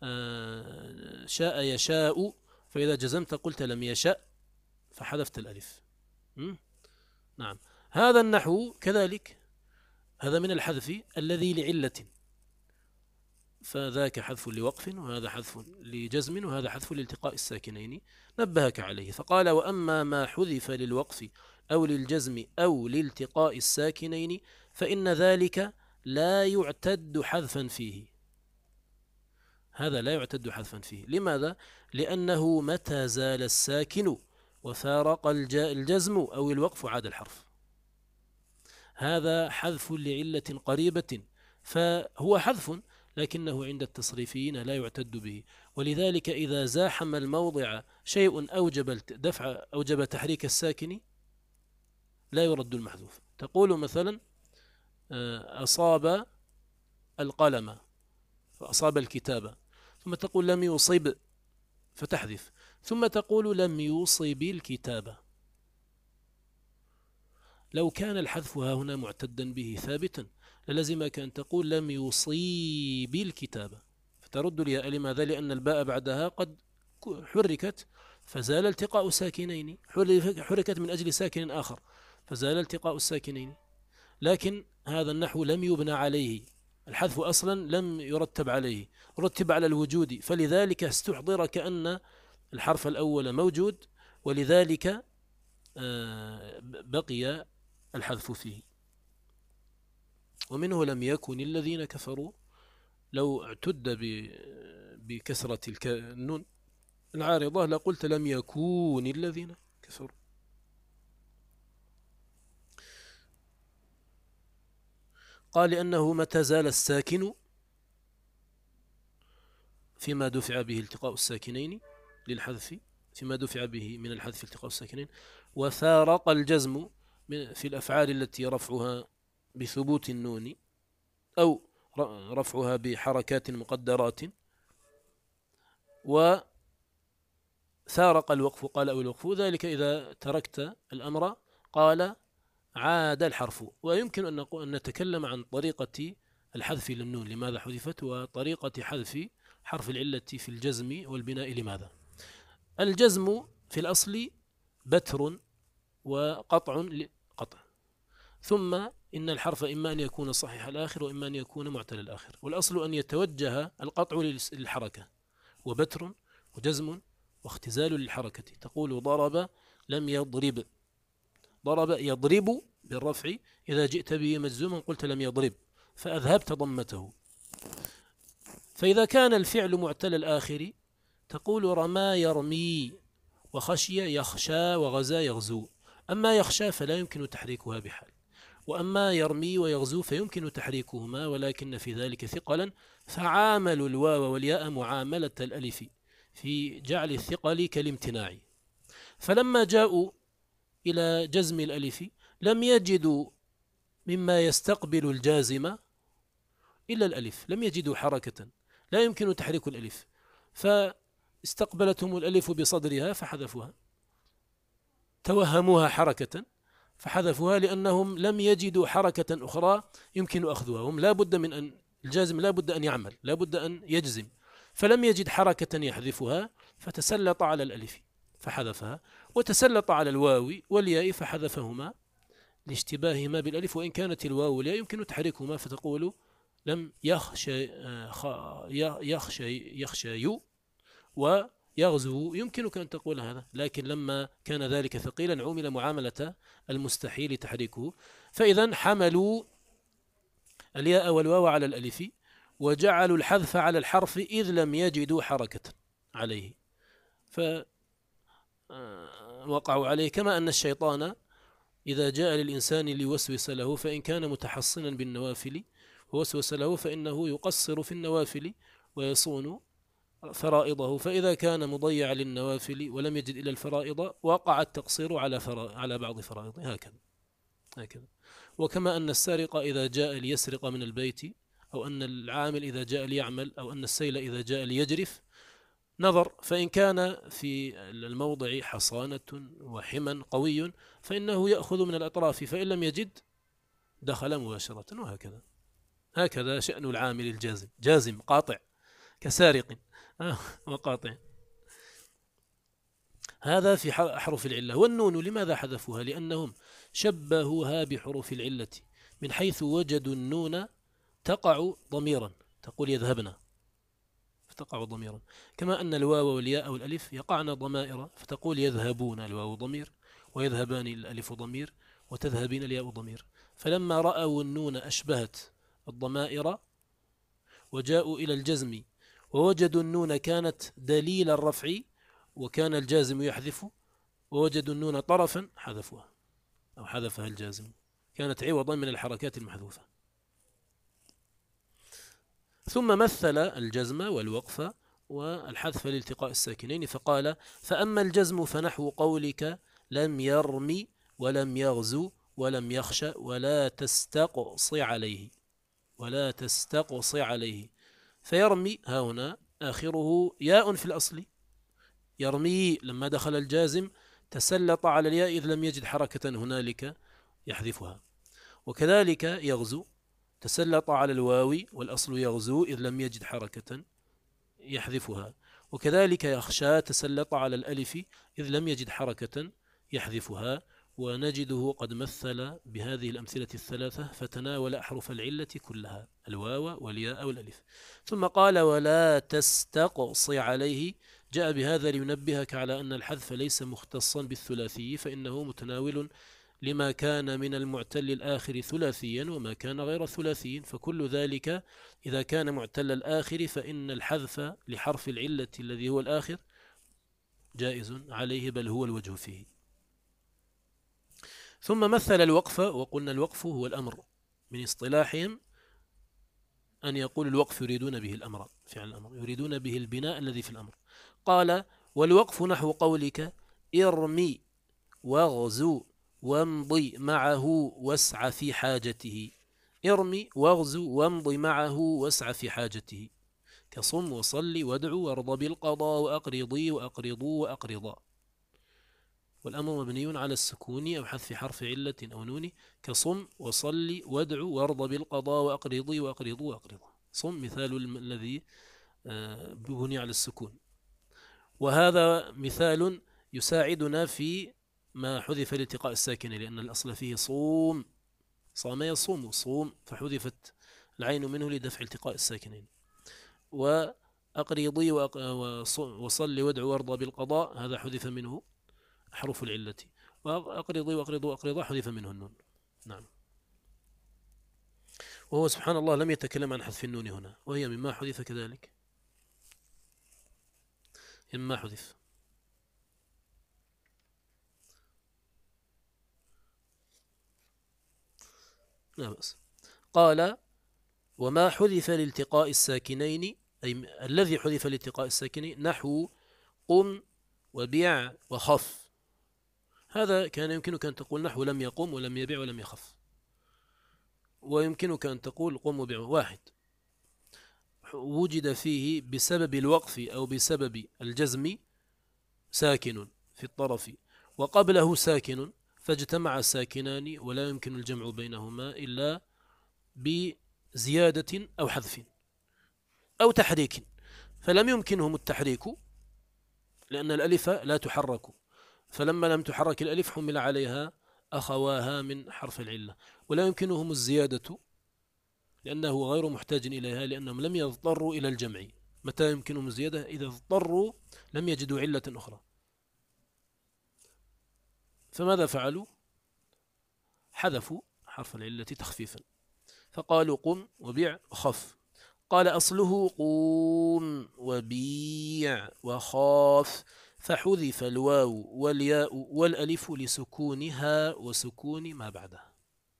شاء يشاء، فإذا جزمت قلت لم يشاء فحذفت الألف. نعم، هذا النحو كذلك، هذا من الحذف الذي لعلة، فذاك حذف لوقف وهذا حذف لجزم وهذا حذف لالتقاء الساكنين، نبهك عليه. فقال وأما ما حذف للوقف أو للجزم أو لالتقاء الساكنين فإن ذلك لا يعتد حذفا فيه. هذا لا يعتد حذفا فيه. لماذا؟ لأنه متى زال الساكن وفارق الجزم أو الوقف عاد الحرف. هذا حذف لعلة قريبة، فهو حذف لكنه عند التصريفيين لا يعتد به. ولذلك إذا زاحم الموضع شيء أوجب دفع أوجب تحريك الساكن لا يرد المحذوف. تقول مثلا أصاب القلم فأصاب الكتابة، ثم تقول لم يصب فتحذف، ثم تقول لم يصب الكتابة. لو كان الحذف ها هنا معتدا به ثابتا للزمك أن تقول لم يصيب الكتابة، فترد الياء. لماذا؟ لأن الباء بعدها قد حركت فزال التقاء ساكنين، حركت من أجل ساكن آخر فزال التقاء الساكنين. لكن هذا النحو لم يبنى عليه، الحذف أصلا لم يرتب عليه، رتب على الوجود، فلذلك استحضر كأن الحرف الأول موجود، ولذلك بقي الحذف فيه. ومنه لم يكن الذين كفروا، لو اعتد بكسرة النون العارضة لقلت لم يكون الذين كفروا. قال لأنه متى زال الساكن فيما دفع به التقاء الساكنين للحذف، فيما دفع به من الحذف التقاء الساكنين، وفارق الجزم في الأفعال التي رفعها بثبوت النون أو رفعها بحركات مقدرات، وثارق الوقف قال أو الوقف، ذلك إذا تركت الأمر قال عاد الحرف. ويمكن أن نتكلم عن طريقة الحذف للنون لماذا حذفت، وطريقة حذف حرف العلة في الجزم والبناء لماذا. الجزم في الأصل بتر وقطع قطع، ثم إن الحرف إما أن يكون صحيح الآخر وإما أن يكون معتل الآخر، والأصل أن يتوجه القطع للحركة، وبتر وجزم واختزال للحركة. تقول ضرب لم يضرب، ضرب يضرب بالرفع، إذا جئت به مجزوما قلت لم يضرب فأذهبت ضمته. فإذا كان الفعل معتل الآخر تقول رمى يرمي، وخشي يخشى، وغزا يغزو. أما يخشى فلا يمكن تحريكها بحال، وأما يرمي ويغزو فيمكن تحريكهما، ولكن في ذلك ثقلا، فعاملوا الواو والياء معاملة الألف في جعل الثقل كالامتناع. فلما جاءوا إلى جزم الألف لم يجدوا مما يستقبل الجازم إلا الألف، لم يجدوا حركة لا يمكن تحريك الألف، فاستقبلتهم الألف بصدرها فحذفوها، توهموها حركة فحذفوها، لأنهم لم يجدوا حركة أخرى يمكن أخذها. هم لا بد من أن الجازم لا بد أن يعمل، لا بد أن يجزم، فلم يجد حركة يحذفها فتسلط على الألف فحذفها، وتسلط على الواو والياء فحذفهما لاشتباههما بالألف، وإن كانت الواو والياء يمكن تحريكهما، فتقول لم يخشى يخشى يخشى ويغزو، يمكنك أن تقول هذا، لكن لما كان ذلك ثقيلا عمل معاملة المستحيل تحريكه. فإذا حملوا الياء والواو على الألف وجعلوا الحذف على الحرف إذ لم يجدوا حركة عليه فوقعوا عليه. كما أن الشيطان إذا جاء للإنسان ليوسوس له فإن كان متحصنا بالنوافل ووسوس له فإنه يقصر في النوافل ويصون فرائضه، فإذا كان مضيع للنوافل ولم يجد إلى الفرائض وقع التقصير على على بعض فرائضه، هكذا هكذا. وكما أن السارق إذا جاء ليسرق من البيت، أو أن العامل إذا جاء ليعمل، أو أن السيل إذا جاء ليجرف، نظر، فإن كان في الموضع حصانة وحما قوي فإنه يأخذ من الأطراف، فإن لم يجد دخل مباشرة، وهكذا. هكذا شأن العامل الجازم، جازم قاطع كسارق وقاطع. هذا في حرف العلة. والنون لماذا حذفوها؟ لأنهم شبهوها بحروف العلة من حيث وجدوا النون تقع ضميرا، تقول يذهبنا فتقع ضميرا، كما أن الواو والياء والألف يقعن ضمائر، فتقول يذهبون الواو ضمير، ويذهبان الألف ضمير، وتذهبين الياء ضمير. فلما رأوا النون أشبهت الضمائر وجاءوا إلى الجزم ووجدوا النون كانت دليل الرفع وكان الجازم يحذف، ووجدوا النون طرفا حذفوها أو حذفها الجازم، كانت عوضا من الحركات المحذوفة. ثم مثل الجزم والوقف والحذف لالتقاء الساكنين فقال: فأما الجزم فنحو قولك لم يرمي ولم يغزو ولم يخش ولا تستقصي عليه ولا تستقصي عليه. فيرمي ها هنا آخره ياء في الأصل، يرمي لما دخل الجازم تسلط على الياء إذ لم يجد حركة هنالك يحذفها. وكذلك يغزو تسلط على الواو والأصل يغزو إذ لم يجد حركة يحذفها. وكذلك يخشى تسلط على الألف إذ لم يجد حركة يحذفها. ونجده قد مثل بهذه الأمثلة الثلاثة فتناول أحرف العلة كلها، الواو والياء والألف. ثم قال: ولا تستقصي عليه، جاء بهذا لينبهك على أن الحذف ليس مختصا بالثلاثي، فإنه متناول لما كان من المعتل الآخر ثلاثيا وما كان غير ثلاثي، فكل ذلك إذا كان معتل الآخر فإن الحذف لحرف العلة الذي هو الآخر جائز عليه، بل هو الوجه فيه. ثم مثل الوقف، وقلنا الوقف هو الأمر من اصطلاحهم، أن يقول الوقف يريدون به الأمر، فعل الأمر يريدون به البناء الذي في الأمر. قال: والوقف نحو قولك ارمي واغزو وامضي معه واسع في حاجته. ارمي واغزو وامضي معه واسع في حاجته، كصم وصلي وادعو وارض بالقضاء وأقرضي وأقرضوا وأقرضا. والأمر مبني على السكون أو حذف حرف علة أو نون، كصم وصلي وادعو وارض بالقضاء وأقرضي وأقرضوا وأقرضا. صم مثال الذي بني على السكون، وهذا مثال يساعدنا في ما حذف لالتقاء الساكن، لأن الأصل فيه صوم، صام يصوم صوم، فحذفت العين منه لدفع التقاء الساكنين. وأقرضي وصلي وادعو وارض بالقضاء هذا حذف منه حروف العلة، وأقرضي وأقرضوا وأقرضا حذف منه النون. نعم. وهو سبحان الله لم يتكلم عن حذف النون هنا، وهي مما حذف كذلك، مما حذف. لا بأس. قال: وما حذف لالتقاء الساكنين، أي الذي حذف لالتقاء الساكنين، نحو قم وبيع وخف. هذا كان يمكنك أن تقول نحو لم يقم ولم يبيع ولم يخف، ويمكنك أن تقول قم وبيع واحد، وجد فيه بسبب الوقف أو بسبب الجزم ساكن في الطرف وقبله ساكن، فاجتمع ساكنان ولا يمكن الجمع بينهما إلا بزيادة أو حذف أو تحريك، فلم يمكنهم التحريك لأن الألف لا تحرك، فلما لم تحرك الألف حمل عليها أخواها من حرف العلة. ولا يمكنهم الزيادة لأنه غير محتاج إليها، لأنهم لم يضطروا إلى الجمع. متى يمكنهم الزيادة؟ إذا اضطروا لم يجدوا علة أخرى. فماذا فعلوا؟ حذفوا حرف العلة تخفيفا، فقالوا قم وبيع وخف. قال: أصله قوم وبيع وخاف، فحذف الواو والياء والألف لسكونها وسكون ما بعدها.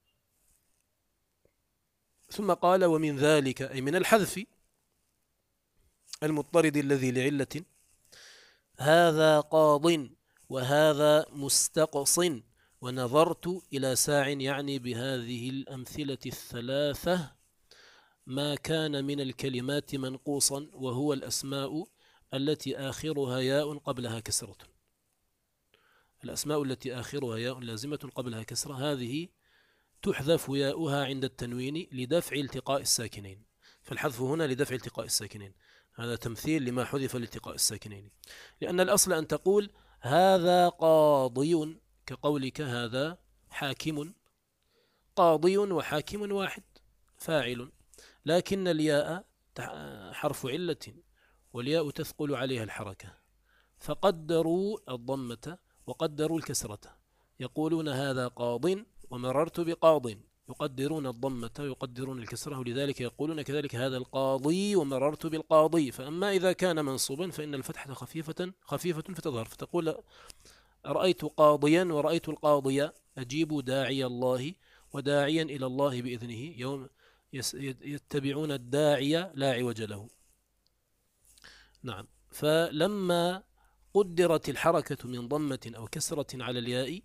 ثم قال: ومن ذلك، أي من الحذف المضطرد الذي لعلة، هذا قاض وهذا مستقص ونظرت إلى ساع، يعني بهذه الأمثلة الثلاثة ما كان من الكلمات منقوصا، وهو الأسماء التي آخرها ياء قبلها كسرة. الأسماء التي آخرها ياء لازمة قبلها كسرة، هذه تحذف ياؤها عند التنوين لدفع التقاء الساكنين، فالحذف هنا لدفع التقاء الساكنين. هذا تمثيل لما حذف لالتقاء الساكنين، لأن الأصل أن تقول هذا قاضي، كقولك هذا حاكم. قاضي وحاكم واحد فاعل، لكن الياء حرف علة والياء تثقل عليها الحركة، فقدروا الضمة وقدروا الكسرة، يقولون هذا قاض ومررت بقاض، يقدرون الضمة ويقدرون الكسرة، ولذلك يقولون كذلك هذا القاضي ومررت بالقاضي. فأما إذا كان منصوبا فإن الفتحة خفيفة خفيفة فتظهر، فتقول رأيت قاضيا ورأيت القاضي، أجيب داعي الله وداعيا إلى الله بإذنه يوم يتبعون الداعي لا عوج له. نعم. فلما قدرت الحركة من ضمة أو كسرة على الياء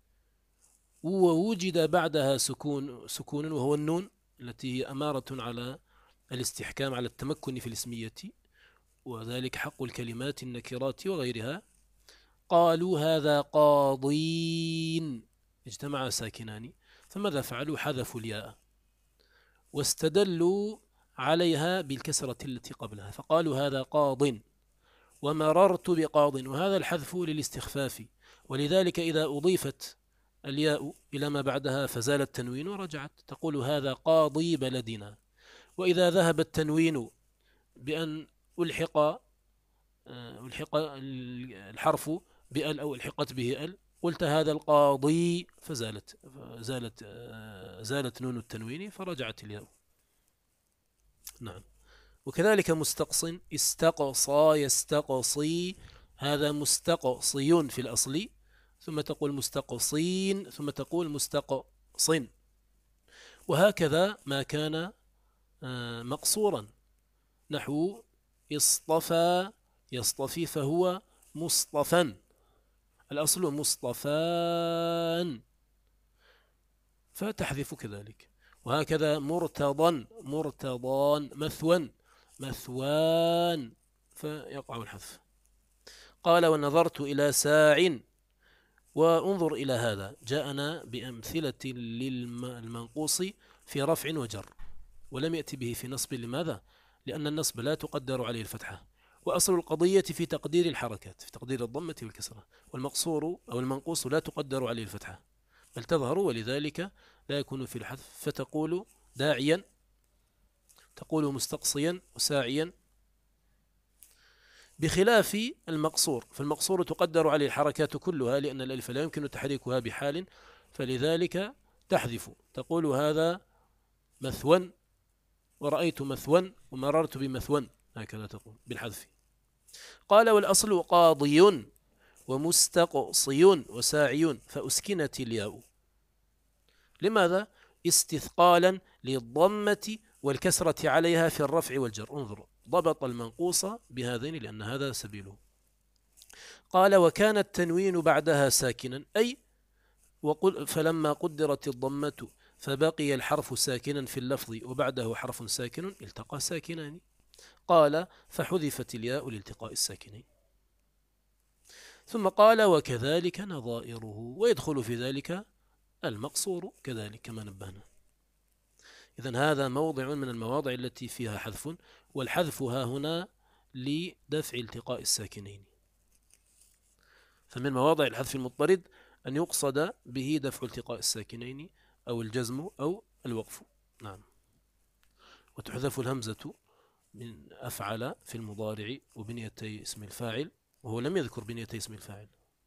ووجد بعدها سكون سكون وهو النون التي هي أمارة على الاستحكام على التمكن في الاسمية، وذلك حق الكلمات النكرات وغيرها، قالوا هذا قاضين، اجتمع ساكنان، فماذا فعلوا؟ حذفوا الياء واستدلوا عليها بالكسرة التي قبلها، فقالوا هذا قاض ومررت بقاض، وهذا الحذف للاستخفاف، ولذلك إذا أضيفت الياء إلى ما بعدها فزال التنوين ورجعت، تقول هذا قاضي بلدنا. وإذا ذهب التنوين بأن ألحق ألحق الحرف بأل أو ألحقت به أل، قلت هذا القاضي فزالت زالت زالت نون التنوين فرجعت الياء. نعم. وكذلك مستقص، استقصى يستقصي، هذا مستقصي في الأصل، ثم تقول مستقصين، ثم تقول مستقص. وهكذا ما كان مقصورا، نحو اصطفى يصطفي فهو مصطفى، الأصل مصطفان، فتحذف كذلك. وهكذا مرتضا مرتضان، مثوى مثوان، فيقع الحذف. قال ونظرت إلى ساع، وانظر إلى هذا جاءنا بأمثلة للمنقوص في رفع وجر، ولم يأتي به في نصب. لماذا؟ لأن النصب لا تقدر عليه الفتحة، وأصل القضية في تقدير الحركات، في تقدير الضمة والكسرة، والمقصور أو المنقوص لا تقدر عليه الفتحة بل تظهر، ولذلك لا يكون في الحذف، فتقول داعيا، تقول مستقصيا وساعيا، بخلاف المقصور، فالمقصور تقدر عليه الحركات كلها لأن الألف لا يمكن تحريكها بحال، فلذلك تحذف، تقول هذا مثوى ورأيت مثوى ومررت بمثوى، هكذا تقول بالحذف. قال والأصل قاضي ومستقصي وساعي، فأسكنت الياء. لماذا؟ استثقالا للضمة والكسرة عليها في الرفع والجر. انظر، ضبط المنقوص بهذين لأن هذا سبيله. قال وكان التنوين بعدها ساكنا، أي وقل فلما قدرت الضمة فبقي الحرف ساكنا في اللفظ وبعده حرف ساكن التقى ساكنان. قال فحذفت الياء لالتقاء الساكنين. ثم قال وكذلك نظائره، ويدخل في ذلك المقصور كذلك كما نبهنا. إذن هذا موضع من المواضع التي فيها حذف، والحذف ها هنا لدفع التقاء الساكنين. فمن مواضع الحذف المضطرد أن يقصد به دفع التقاء الساكنين أو الجزم أو الوقف. نعم. وتحذف الهمزة من أفعل في المضارع وبنيتي اسم الفاعل، وهو لم يذكر بنيتي اسم الفاعل.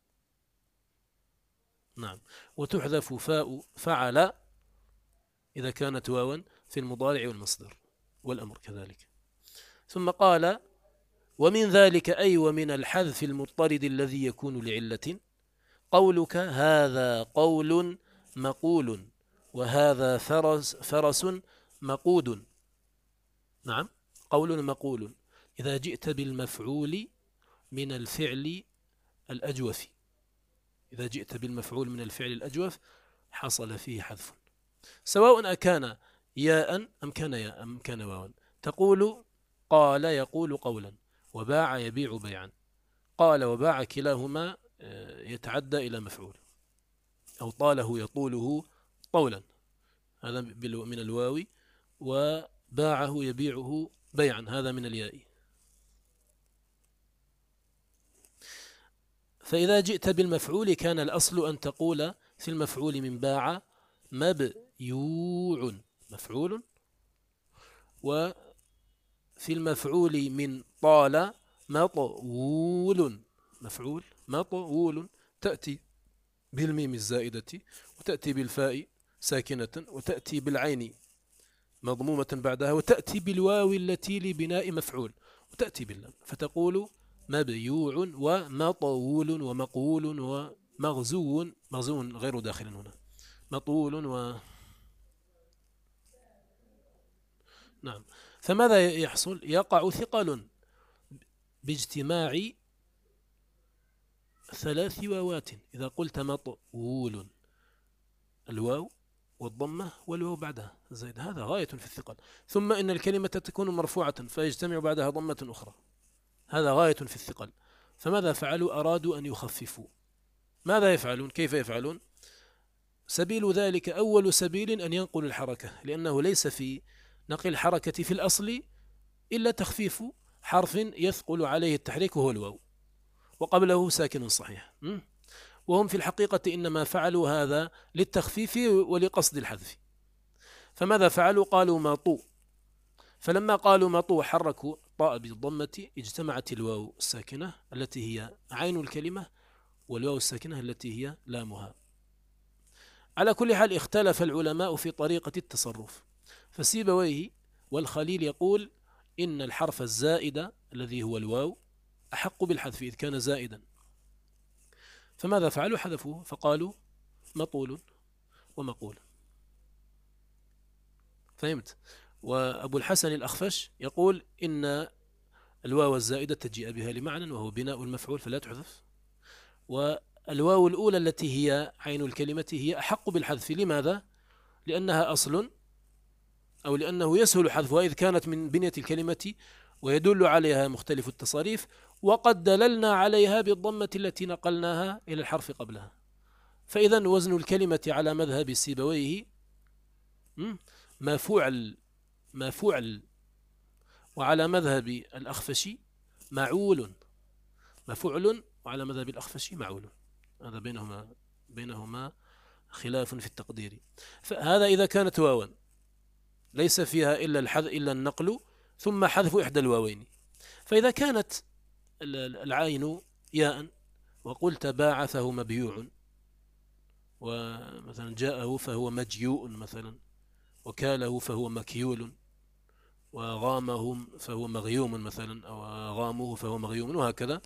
نعم. وتحذف فاء فعل إذا كانت واوا في المضارع والمصدر والأمر كذلك. ثم قال ومن ذلك أي ومن الحذف المضطرد الذي يكون لعلة قولك هذا قول مقول وهذا فرس, فرس مقود. نعم، قول مقول إذا جئت بالمفعول من الفعل الأجوف، إذا جئت بالمفعول من الفعل الأجوف حصل فيه حذف، سواء أكان ياء أم كان ياء أم كان واوا. تقول قال يقول قولا، وباع يبيع بيعا. قال وباع كلاهما يتعدى إلى مفعول، أو طاله يطوله طولا، هذا من الواو، وباعه يبيعه بيعا هذا من الياء. فإذا جئت بالمفعول كان الأصل أن تقول في المفعول من باع مبيوع مفعول، وفي المفعول من طال مطول مفعول مطول. تأتي بالميم الزائدة، وتأتي بالفاء ساكنة، وتأتي بالعين مضمومة بعدها، وتأتي بالواو التي لبناء مفعول، وتأتي باللام، فتقول مبيوع ومطول ومقول ومغزو، مغزو غير داخل هنا، مطول و نعم. فماذا يحصل؟ يقع ثقل باجتماع ثلاث واوات. إذا قلت مطول، الواو والضمة والواو بعدها زائد، هذا غاية في الثقل. ثم إن الكلمة تكون مرفوعة فيجتمع بعدها ضمة أخرى، هذا غاية في الثقل. فماذا فعلوا؟ أرادوا أن يخففوا. ماذا يفعلون؟ كيف يفعلون؟ سبيل ذلك أول سبيل أن ينقل الحركة، لأنه ليس في نقل الحركة في الأصل إلا تخفيف حرف يثقل عليه التحريك وهو الواو، وقبله ساكن صحيح. وهم في الحقيقة إنما فعلوا هذا للتخفيف ولقصد الحذف. فماذا فعلوا؟ قالوا ماطو، فلما قالوا ماطو حركوا طاء بالضمة، اجتمعت الواو الساكنة التي هي عين الكلمة والواو الساكنة التي هي لامها. على كل حال اختلف العلماء في طريقة التصرف، فسيبويه والخليل يقول إن الحرف الزائد الذي هو الواو أحق بالحذف إذ كان زائدا. فماذا فعلوا؟ حذفوه فقالوا مطول ومقول. فهمت؟ وأبو الحسن الأخفش يقول إن الواو الزائدة تجيء بها لمعنى وهو بناء المفعول فلا تحذف، والواو الأولى التي هي عين الكلمة هي أحق بالحذف. لماذا؟ لأنها أصل، أو لأنه يسهل حذفها إذ كانت من بنية الكلمة ويدل عليها مختلف التصاريف، وقد دللنا عليها بالضمة التي نقلناها إلى الحرف قبلها. فإذا وزن الكلمة على مذهب سيبويه ما فعل ما فعل، وعلى مذهب الأخفشي معول مفعل، وعلى مذهب الأخفشي معول. هذا بينهما بينهما خلاف في التقدير. فهذا إذا كانت واوا ليس فيها إلا الحذف إلا النقل ثم حذف إحدى الواوين. فإذا كانت العين ياء وقلت باع فهو مبيوع، ومثلا جاءه فهو مجيوء مثلا، وكاله فهو مكيول، وغامه فهو مغيوم مثلا، أو غامه فهو مغيوم، وهكذا.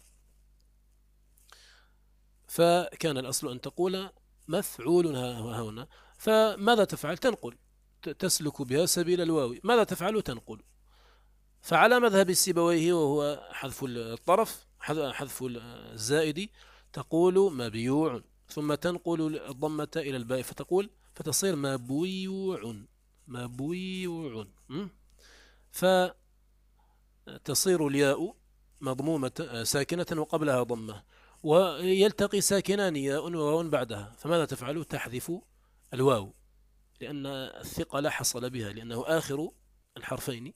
فكان الأصل أن تقول مفعول ها هنا. فماذا تفعل؟ تنقل، تسلك بها سبيل الواو. ماذا تفعل؟ تنقل. فعلى مذهب السيبويه وهو حذف الطرف، حذف الزائد، تقول مبيوع ثم تنقل الضمة إلى الباء فتقول فتصير مبيوع مبيوع. فتصير الياء مضمومة ساكنة وقبلها ضمة، ويلتقي ساكنان ياء وواو بعدها. فماذا تفعل؟ تحذف الواو لأن الثقل حصل بها، لأنه آخر الحرفين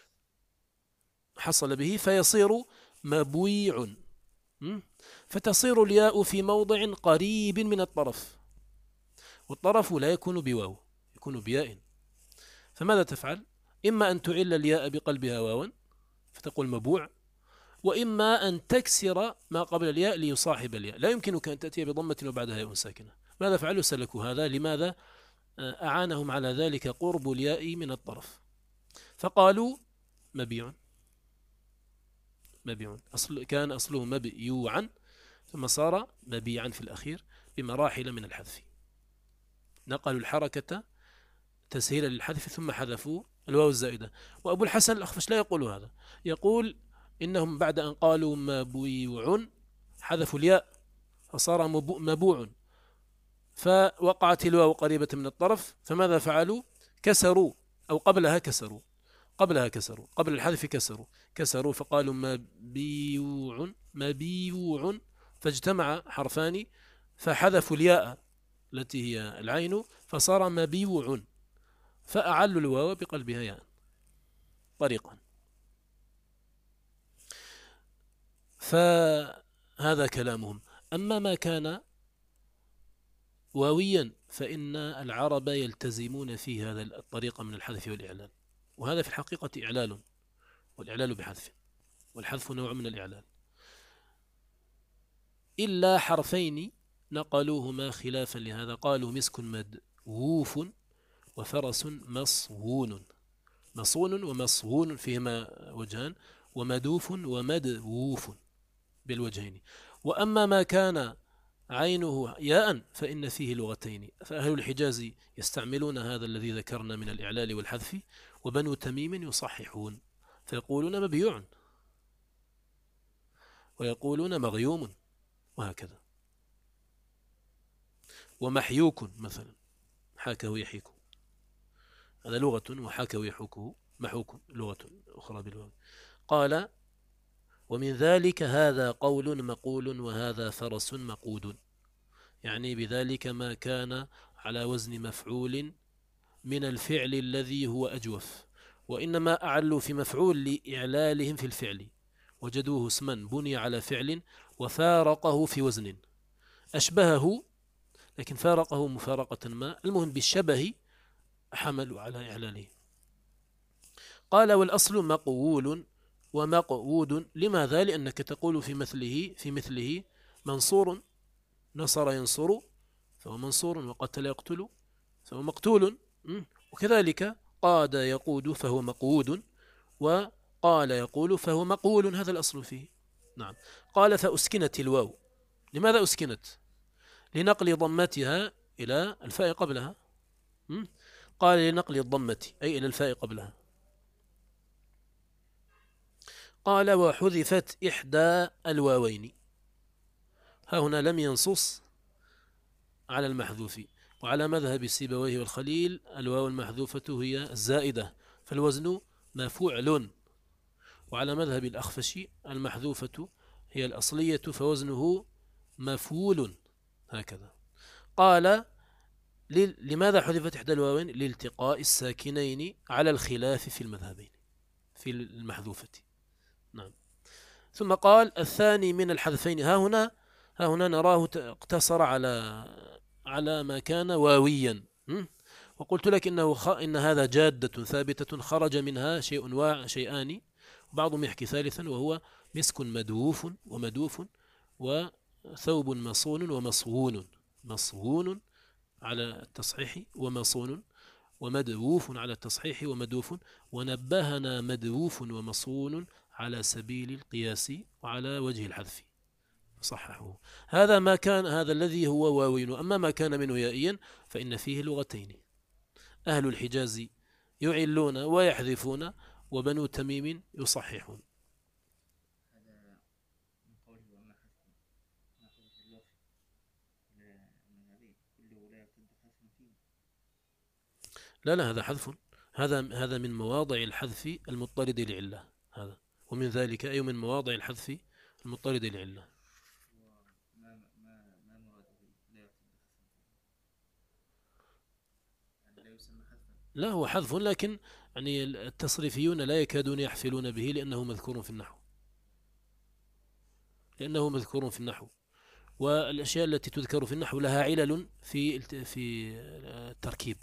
حصل به، فيصير مبويع. فتصير الياء في موضع قريب من الطرف، والطرف لا يكون بواو، يكون بياء. فماذا تفعل؟ إما أن تعل الياء بقلبها واوا فتقول مبوع، وإما أن تكسر ما قبل الياء ليصاحب الياء. لا يمكنك أن تأتي بضمة وبعدها ياء ساكنة. ماذا فعلوا؟ سلكوا هذا. لماذا؟ أعانهم على ذلك قرب الياء من الطرف، فقالوا مبيع مبيع. أصل كان أصله مبيوعا ثم صار مبيعا في الأخير بمراحل من الحذف. نقلوا الحركة تسهيلا للحذف ثم حذفوا الواو الزائدة. وأبو الحسن الأخفش لا يقول هذا، يقول إنهم بعد أن قالوا مبيوع حذفوا الياء فصار مبوع، فوقعت الواو قريبة من الطرف. فماذا فعلوا؟ كسروا، أو قبلها كسروا قبلها كسروا قبل الحذف كسروا كسروا فقالوا مبيوع مبيوع، فاجتمع حرفان فحذفوا الياء التي هي العين فصار مبيوع، فأعلوا الواو بقلبها ياء طريقا. فهذا كلامهم. أما ما كان واويا فإن العرب يلتزمون في هذا الطريقة من الحذف والإعلال، وهذا في الحقيقة إعلال، والإعلال بحذف، والحذف نوع من الإعلال، إلا حرفين نقلوهما خلافا لهذا. قالوا مسك مدووف وفرس مصون. مصون ومصون فيهما وجهان، ومدوف ومدووف بالوجهين. وأما ما كان عينه ياء فإن فيه لغتين. فأهل الحجاز يستعملون هذا الذي ذكرنا من الإعلال والحذف، وبنو تميم يصححون فيقولون مبيوع ويقولون مغيوم وهكذا. ومحيوك مثلا، حاكه يحيك، هذا لغة، وحاكه يحوكه محوك لغة أخرى بالواو. قال ومن ذلك هذا قول مقول وهذا فرس مقود، يعني بذلك ما كان على وزن مفعول من الفعل الذي هو أجوف، وإنما أعلوا في مفعول لإعلالهم في الفعل، وجدوه اسما بني على فعل وفارقه في وزن، أشبهه لكن فارقه مفارقة ما، المهم بالشبه حملوا على إعلاله. قال والأصل مقول ومقعود، لماذا؟ لأنك تقول في مثله في مثله منصور، نصر ينصر فهو منصور، وقتل يقتل فهو مقتول، وكذلك قاد يقود فهو مقود، وقال يقول فهو مقول، هذا الأصل فيه. نعم. قال فأسكنت الواو، لماذا أسكنت؟ لنقل ضمتها إلى الفاء قبلها. قال لنقل الضمة أي إلى الفاء قبلها. قال وحذفت إحدى الواوين، ها هنا لم ينصص على المحذوف، وعلى مذهب سيبويه والخليل الواو المحذوفة هي الزائدة فالوزن مفعول، وعلى مذهب الأخفشي المحذوفة هي الأصلية فوزنه مفعول، هكذا. قال لماذا حذفت إحدى الواوين؟ لالتقاء الساكنين على الخلاف في المذهبين في المحذوفة. نعم. ثم قال الثاني من الحذفين، ها هنا ها هنا نراه اقتصر على على ما كان واويا، وقلت لك إنه خ... إن هذا جادة ثابتة خرج منها شيء وا... شيئان، بعضهم يحكي ثالثا وهو مسك مدوف ومدوف، وثوب مصون ومصون، مصون على التصحيح ومصون، ومدووف على التصحيح ومدوف، ونبهنا مدووف ومصون على سبيل القياس وعلى وجه الحذف صححه. هذا ما كان، هذا الذي هو واوي. أما ما كان منه يائيا فإن فيه لغتين، أهل الحجاز يعلون ويحذفون، وبنو تميم يصححون. لا لا هذا حذف، هذا هذا من مواضع الحذف المضطرد لعلة، هذا ومن ذلك أي من مواضع الحذف المضطرد لعلة. لا هو حذف، لكن يعني التصريفيون لا يكادون يحفلون به لأنه مذكور في النحو، لأنه مذكور في النحو، والأشياء التي تذكر في النحو لها علل في في التركيب.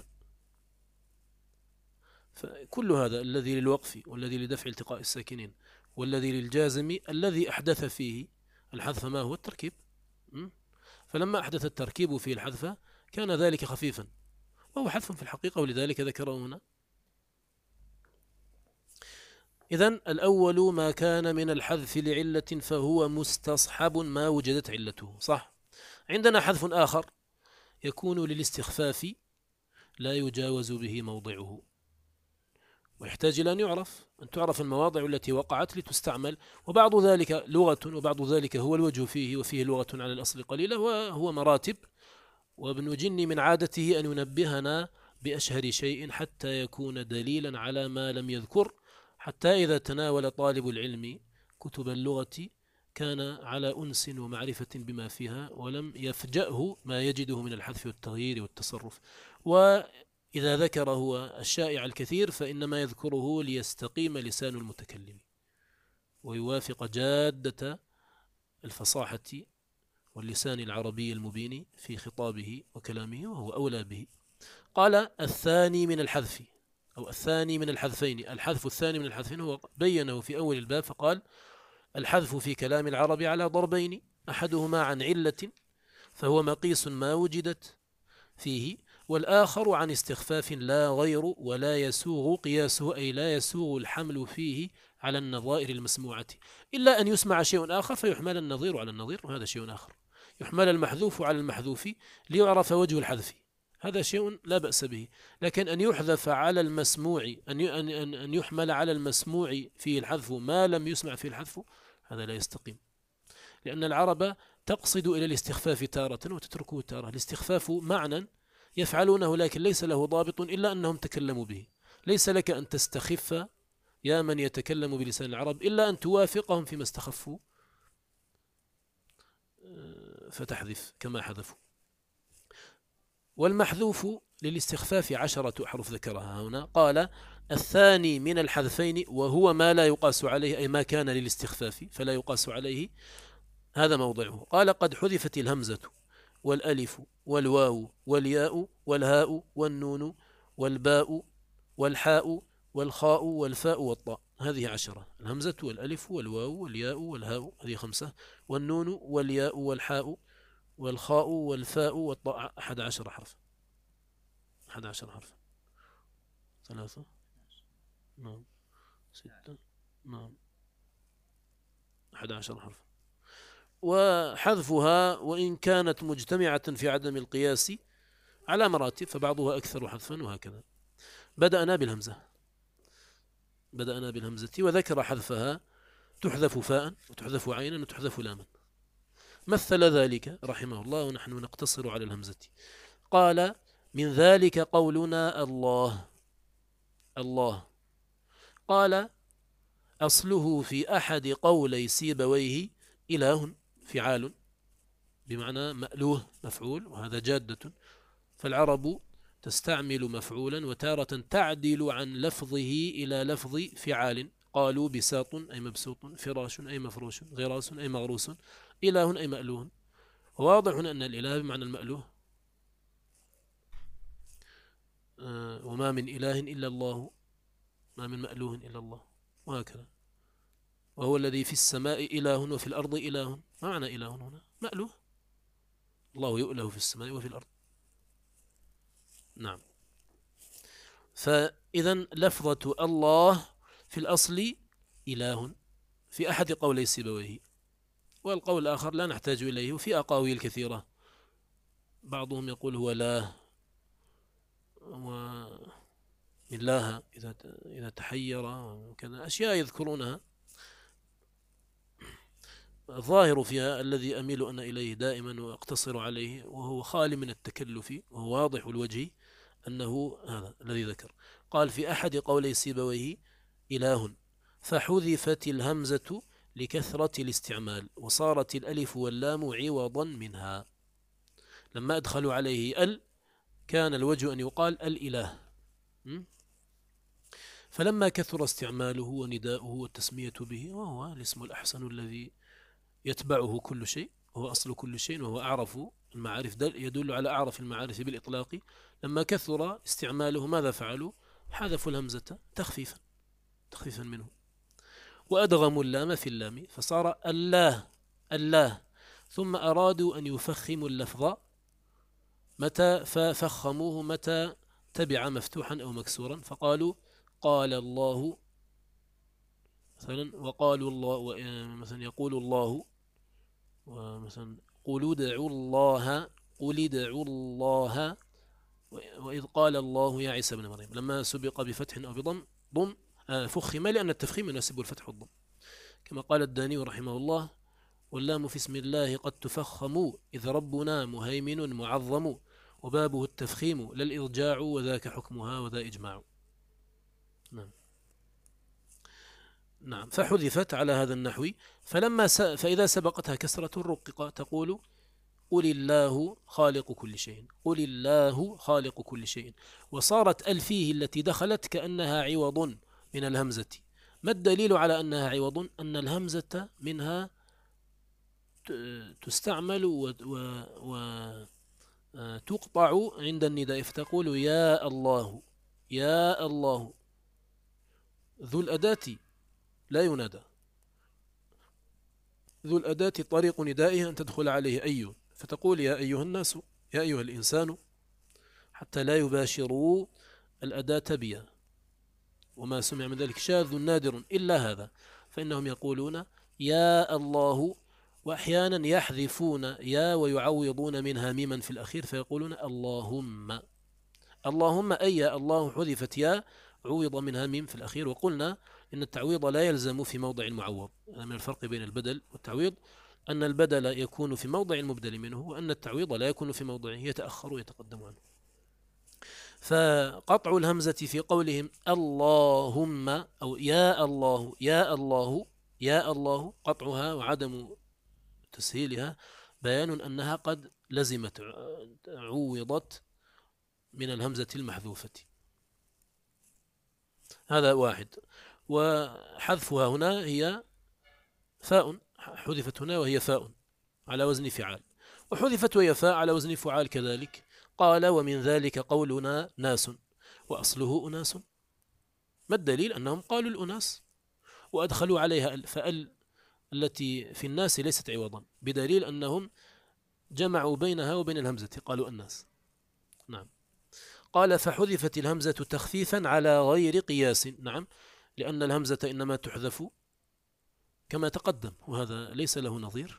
فكل هذا الذي للوقف والذي لدفع التقاء الساكنين والذي للجازم الذي أحدث فيه الحذف ما هو التركيب، فلما أحدث التركيب فيه الحذف كان ذلك خفيفا، وهو حذف في الحقيقة، ولذلك ذكره هنا. إذن الأول ما كان من الحذف لعلة فهو مستصحب ما وجدت علته، صح. عندنا حذف آخر يكون للاستخفاف لا يجاوز به موضعه، ويحتاج إلى أن يعرف أن تعرف المواضع التي وقعت لتستعمل، وبعض ذلك لغة وبعض ذلك هو الوجه فيه، وفيه لغة على الأصل قليلة، وهو مراتب. وابن جني من عادته أن ينبهنا بأشهر شيء حتى يكون دليلا على ما لم يذكر، حتى إذا تناول طالب العلم كتب اللغة كان على أنس ومعرفة بما فيها، ولم يفجأه ما يجده من الحذف والتغيير والتصرف. وإذا ذكر هو الشائع الكثير فإنما يذكره ليستقيم لسان المتكلم ويوافق جادة الفصاحة واللسان العربي المبين في خطابه وكلامه، وهو أولى به. قال الثاني من الحذف، أو الثاني من الحذفين، الحذف الثاني من الحذفين هو بينه في أول الباب فقال الحذف في كلام العرب على ضربين، أحدهما عن علة فهو مقيس ما وجدت فيه، والآخر عن استخفاف لا غير ولا يسوغ قياسه، أي لا يسوغ الحمل فيه على النظائر المسموعة، إلا أن يسمع شيء آخر فيحمل النظير على النظير، وهذا شيء آخر. يحمل المحذوف على المحذوف ليعرف وجه الحذف، هذا شيء لا بأس به. لكن أن يحذف على المسموع، أن أن يحمل على المسموع فيه الحذف ما لم يسمع فيه الحذف، هذا لا يستقيم. لأن العرب تقصد إلى الاستخفاف تارة وتتركه تارة. الاستخفاف معنى يفعلونه لكن ليس له ضابط إلا أنهم تكلموا به. ليس لك أن تستخف يا من يتكلم بلسان العرب إلا أن توافقهم فيما استخفوا فتحذف كما حذفوا. والمحذوف للاستخفاف عشرة أحرف ذكرها هنا. قال الثاني من الحذفين وهو ما لا يقاس عليه، أي ما كان للاستخفاف فلا يقاس عليه، هذا موضعه. قال قد حذفت الهمزة والألف والواو والياء والهاء والنون والباء والحاء والخاء والفاء والطاء، هذه عشرة. الهمزة والألف والواو والياء والهاء، هذه خمسة. والنون والياء والحاء والخاء والفاء والطاء، أحد عشر حرف. أحد عشر حرف. ثلاثة، نعم، ستة، نعم، أحد عشر حرف. وحذفها وإن كانت مجتمعة في عدم القياس على مراتب، فبعضها أكثر حذفا وهكذا. بدأنا بالهمزة بدأنا بالهمزة وذكر حذفها، تحذف فاء وتحذف عينا وتحذف لاما. مثل ذلك رحمه الله، ونحن نقتصر على الهمزة. قال من ذلك قولنا الله الله. قال أصله في أحد قولي سيبويه إله فعال، بمعنى مألوه مفعول، وهذا جادة. فالعرب تستعمل مفعولا وتارة تعدل عن لفظه إلى لفظ فعال. قالوا بساط أي مبسوط، فراش أي مفروش، غراس أي مغروس، إله أي مألوه. واضح أن الإله بمعنى المألوه. آه وما من إله إلا الله، ما من مألوه إلا الله، وهكذا. وهو الذي في السماء إله وفي الأرض إله. ما معنى إله هنا؟ مألوه. الله يؤله في السماء وفي الأرض. نعم. فإذا لفظة الله في الأصل إله في أحد قولي سيبويه، والقول الآخر لا نحتاج إليه، وفي أقاويل كثيرة. بعضهم يقول هو لا، ومن لاها إذا إذا تحير وكذا، أشياء يذكرونها. الظاهر فيها الذي أميل أنا إليه دائما وأقتصر عليه، وهو خالي من التكلف وهو واضح الوجه، أنه هذا الذي ذكر. قال في أحد قولي سيبويه إله، فحذفت الهمزة لكثرة الاستعمال، وصارت الألف واللام عوضا منها. لما أدخلوا عليه ال كان الوجه أن يقال الإله، فلما كثر استعماله ونداؤه والتسمية به، وهو الاسم الأحسن الذي يتبعه كل شيء، وهو أصل كل شيء، وهو أعرف المعارف، يدل على أعرف المعارف بالإطلاق. لما كثر استعماله ماذا فعلوا؟ حذفوا الهمزة تخفيفا تخفيفا منه، وأدغموا اللام في اللام فصار الله الله. ثم أرادوا أن يفخموا اللفظ، متى ففخموه متى تبع مفتوحا أو مكسورا، فقالوا قال الله مثلا، وقالوا الله مثلا، يقول الله، ومثلا قولوا ادعوا الله، قل ادعوا الله، وإذ قال الله يا عيسى بن مريم، لما سبق بفتح أو بضم ضم فخم، لأن التفخيم يناسب الفتح والضم، كما قال الداني رحمه الله واللام في اسم الله قد تفخم، إذ ربنا مهيمن معظم، وبابه التفخيم لا الإضجاع، وذاك حكمها وذا إجماع. نعم نعم. فحذفت على هذا النحو، فلما س... فإذا سبقتها كسرة رقق تقول قل الله خالق كل شيء، قل الله خالق كل شيء. وصارت الفيه التي دخلت كأنها عوض من الهمزة. ما الدليل على أنها عوض؟ أن الهمزة منها تستعمل وتقطع و... و... عند النداء، فتقول يا الله يا الله. ذو الأداة لا ينادى، ذو الأداة طريق ندائها أن تدخل عليه أي، فتقول يا أيها الناس، يا أيها الإنسان، حتى لا يباشروا الأداة بها. وما سمع من ذلك شاذ نادر إلا هذا، فإنهم يقولون يا الله وأحيانا يحذفون يا ويعوضون منها ميما في الأخير فيقولون اللهم. اللهم أي يا الله حذفت يا عوض منها ميم في الأخير. وقلنا إن التعويض لا يلزم في موضع المعوض. من الفرق بين البدل والتعويض أن البدل يكون في موضع المبدل منه، وأن التعويض لا يكون في موضعه، يتأخر ويتقدم عنه. فقطع الهمزة في قولهم اللهم أو يا الله يا الله يا الله، قطعها وعدم تسهيلها بيان أنها قد لزمت عوضت من الهمزة المحذوفة. هذا واحد. وحذفها هنا هي فاء، حذفت هنا وهي فاء على وزن فعال، وحذفت وهي فاء على وزن فعال كذلك. قال ومن ذلك قولنا ناس وأصله أناس. ما الدليل؟ أنهم قالوا الأناس وأدخلوا عليها ال، فال التي في الناس ليست عوضا، بدليل أنهم جمعوا بينها وبين الهمزة قالوا الناس. نعم. قال فحذفت الهمزة تخفيفا على غير قياس. نعم، لأن الهمزة إنما تحذف كما تقدم، وهذا ليس له نظير.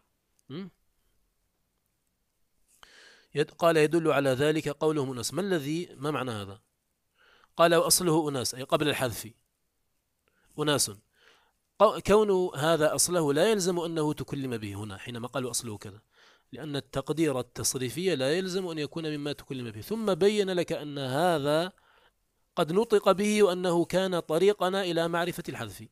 قال يدل على ذلك قولهم أناس. ما الذي ما معنى هذا؟ قال وأصله أناس أي قبل الحذف أناس. كون هذا أصله لا يلزم أنه تكلم به هنا حينما قالوا أصله كذا، لأن التقدير التصريفي لا يلزم أن يكون مما تكلم به. ثم بين لك أن هذا قد نطق به وأنه كان طريقنا إلى معرفة الحذف.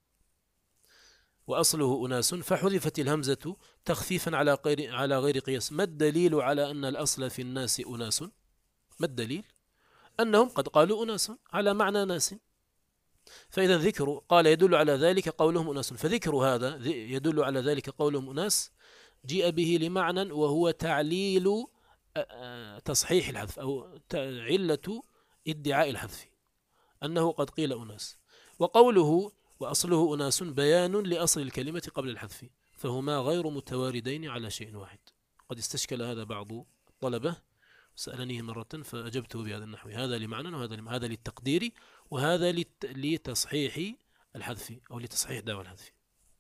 وأصله أناس فحذفت الهمزة تخفيفا على غير على غير قياس. ما الدليل على أن الأصل في الناس أناس؟ ما الدليل؟ أنهم قد قالوا أناس على معنى ناس. فإذا ذكر قال يدل على ذلك قولهم أناس، فذكر هذا يدل على ذلك قولهم أناس جيء به لمعنى وهو تعليل تصحيح الحذف أو علة ادعاء الحذف، أنه قد قيل أناس. وقوله وأصله أناس بيان لأصل الكلمة قبل الحذف، فهما غير متواردين على شيء واحد. قد استشكل هذا بعض الطلبة، سألنيه مرة فأجبته بهذا النحو، هذا لمعنى وهذا لمعنى، هذا للتقدير وهذا لتصحيح الحذف أو لتصحيح دعوى الحذف.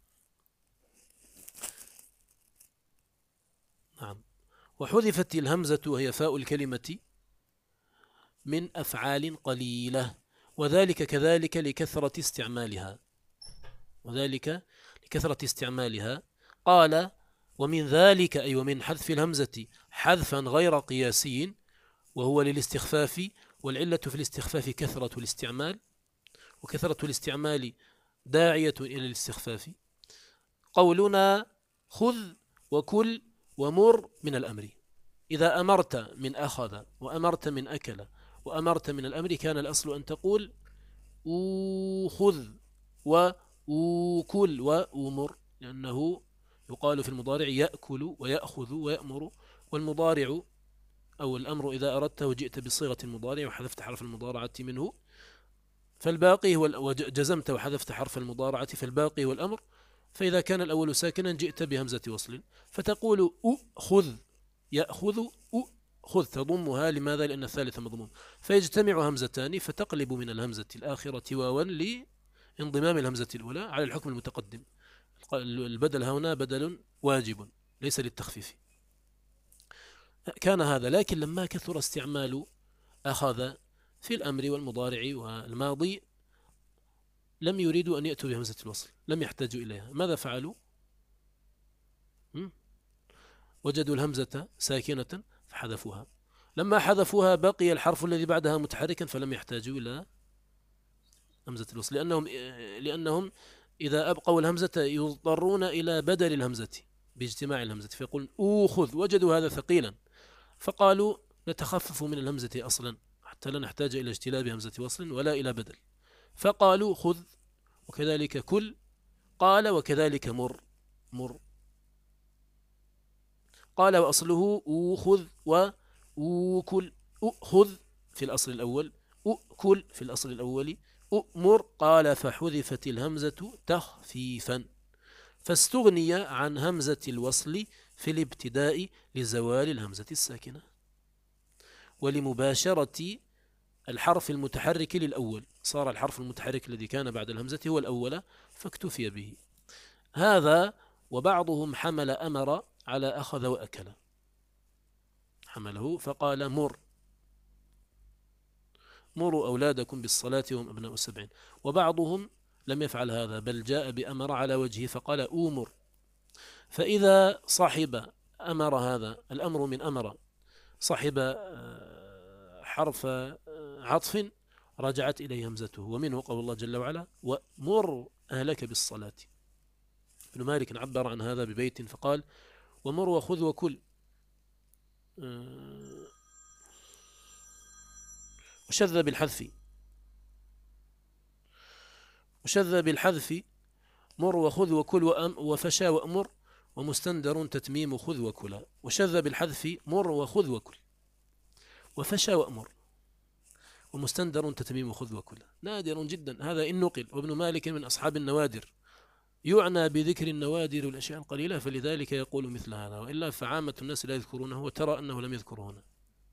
نعم. وحذفت الهمزة وهي فاء الكلمة من أفعال قليلة، وذلك كذلك لكثرة استعمالها وذلك لكثرة استعمالها. قال ومن ذلك أي ومن حذف الهمزة حذفا غير قياسي وهو للاستخفاف، والعلة في الاستخفاف كثرة الاستعمال، وكثرة الاستعمال داعية إلى الاستخفاف. قولنا خذ وكل ومر من الأمر، إذا أمرت من أخذ وأمرت من أكل وأمرت من الأمر كان الأصل أن تقول أخذ وأكل وأمر، لأنه يقال في المضارع يأكل ويأخذ ويأمر، والمضارع أو الأمر إذا أردته وجئت بصيغة المضارع وحذفت حرف المضارعة منه فالباقي هو، وجزمت وحذفت حرف المضارعة فالباقي هو الأمر. فإذا كان الأول ساكنا جئت بهمزة وصل فتقول أخذ يأخذ أخذ، تضمها. لماذا؟ لأن الثالث مضموم، فيجتمع همزتان فتقلب من الهمزة الآخرة واوا لانضمام الهمزة الأولى على الحكم المتقدم. البدل هنا بدل واجب ليس للتخفيف. كان هذا، لكن لما كثر استعمال أخذ في الأمر والمضارع والماضي لم يريدوا أن يأتوا بهمزة الوصل، لم يحتاجوا إليها. ماذا فعلوا؟ وجدوا الهمزة ساكنة فحذفوها. لما حذفوها بقي الحرف الذي بعدها متحركا فلم يحتاجوا إلى همزة الوصل، لأنهم لأنهم إذا أبقوا الهمزة يضطرون إلى بدل الهمزة باجتماع الهمزة، فيقول أوخذ، وجدوا هذا ثقيلا فقالوا نتخفف من الهمزة أصلا حتى لا نحتاج إلى اجتلاب همزة وصل ولا إلى بدل، فقالوا خذ وكذلك كل، قال وكذلك مر مر. قال وأصله أخذ وأكل، أخذ في الأصل الأول، أكل في الأصل الأول، أؤمر. قال فحذفت الهمزة تخفيفا فاستغني عن همزة الوصل في الابتداء لزوال الهمزة الساكنة ولمباشرة الحرف المتحرك للأول، صار الحرف المتحرك الذي كان بعد الهمزة هو الأول فاكتفي به. هذا وبعضهم حمل أمر على أخذ وأكل، حمله فقال مر مروا أولادكم بالصلاة وهم أبناء سبع. وبعضهم لم يفعل هذا بل جاء بأمر على وجهه فقال أومر. فإذا صاحب أمر هذا الأمر من أمر صاحب حرف عطف رجعت إليه همزته، ومنه قول الله جل وعلا ومر أهلك بالصلاة. ابن مالك عبر عن هذا ببيت فقال ومر وخذ وكل، وشذ بالحذف وشذ بالحذف مر وخذ وكل وأم وفشى وأمر ومستندر تتميم خذ وكلا. وشذ بالحذف مر وخذ وكل وفشى وأمر ومستندر تتميم خذ وكلا. نادر جدا هذا إن نقل، وابن مالك من أصحاب النوادر، يعنى بذكر النوادر والأشياء القليلة فلذلك يقول مثل هذا، وإلا فعامة الناس لا يذكرونه، وترى أنه لم يذكره هنا.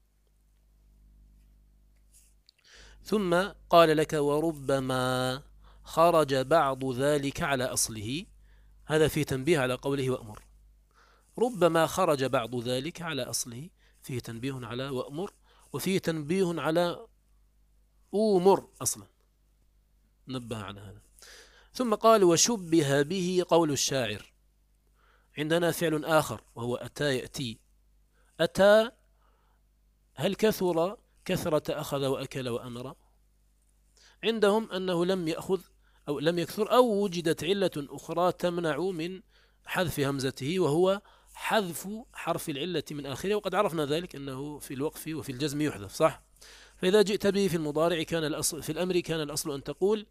ثم قال لك وربما خرج بعض ذلك على أصله، هذا في تنبيه على قوله وأمر. ربما خرج بعض ذلك على أصله، فيه تنبيه على وأمر، وفيه تنبيه على أومر أصلا، نبه على هذا. ثم قال وشبه به قول الشاعر. عندنا فعل آخر وهو أتى يأتي. أتى هل كثر كثرة أخذ وأكل وأمر؟ عندهم أنه لم يأخذ أو لم يكثر، أو وجدت علة أخرى تمنع من حذف همزته، وهو حذف حرف العلة من آخره، وقد عرفنا ذلك أنه في الوقف وفي الجزم يحذف، صح؟ فإذا جئت به في المضارع كان الأصل في الأمر كان الأصل أن تقول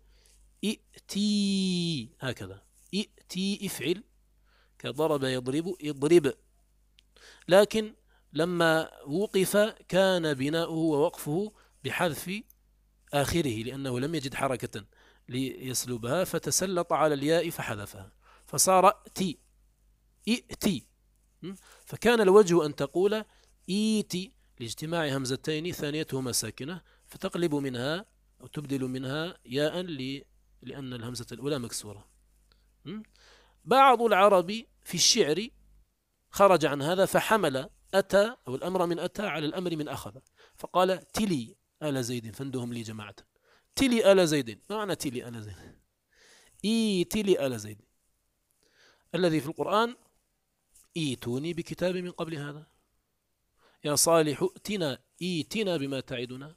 ائتي، هكذا ائتي افعل كضرب يضرب اضرب. لكن لما وقف كان بناؤه ووقفه بحذف آخره، لأنه لم يجد حركة ليسلبها فتسلط على الياء فحذفها فصار ائتي ائتي. فكان الوجه أن تقول ايتي لاجتماع همزتين ثانيتهما ساكنة، فتقلب منها أو تبدل منها ياء لأن الهمزة الأولى مكسورة. بعض العرب في الشعر خرج عن هذا فحمل أتى أو الأمر من أتى على الأمر من أخذ، فقال تلي آل زيد فندهم لي جماعة. تلي آل زيد، ما معنى تلي آل زيد؟ إي تلي آل زيد الذي في القرآن إيتوني بكتاب من قبل هذا، يا صالح ائتنا إيتنا بما تعدنا.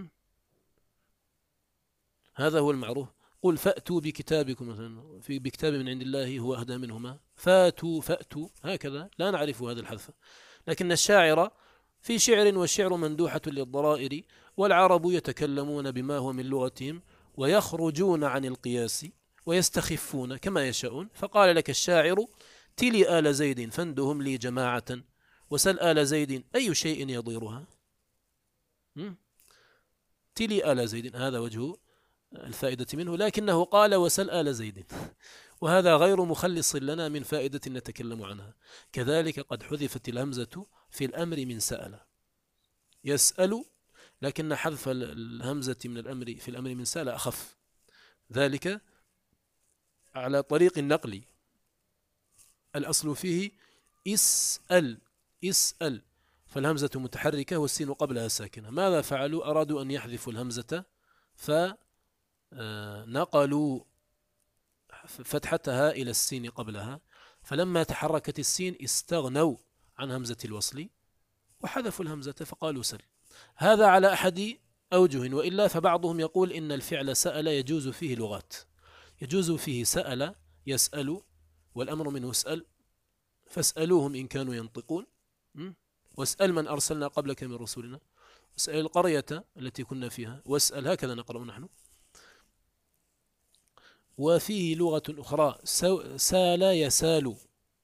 هذا هو المعروف. قل فأتوا بكتابكم مثلا، في بكتاب من عند الله هو أهدى منهما، فاتوا فأتوا، هكذا لا نعرف هذا الحذف. لكن الشاعر في شعر، والشعر مندوحة للضرائر، والعرب يتكلمون بما هو من لغتهم ويخرجون عن القياس ويستخفون كما يشاءون. فقال لك الشاعر تلي آل زيد فندهم لي جماعة، وسل آل زيد أي شيء يضيرها. تلي آل زيد هذا وجه الفائدة منه، لكنه قال وسل آل زيد، وهذا غير مخلص لنا من فائدة نتكلم عنها. كذلك قد حذفت الهمزة في الأمر من سأل يسأل، لكن حذف الهمزة من الأمر في الأمر من سأل أخف، ذلك على طريق النقل. الأصل فيه اسأل اسأل، فالهمزة متحركة والسين قبلها ساكنة. ماذا فعلوا؟ أرادوا أن يحذفوا الهمزة فنقلوا فتحتها إلى السين قبلها، فلما تحركت السين استغنوا عن همزة الوصل وحذفوا الهمزة فقالوا سل. هذا على أحد أوجه، وإلا فبعضهم يقول إن الفعل سأل يجوز فيه لغات، يجوز فيه سأل يسأل والأمر منه اسأل، فاسألوهم إن كانوا ينطقون، واسأل من أرسلنا قبلك من رسولنا، اسأل القرية التي كنا فيها، واسأل، هكذا نقرأ نحن. وفيه لغة أخرى سال يسال،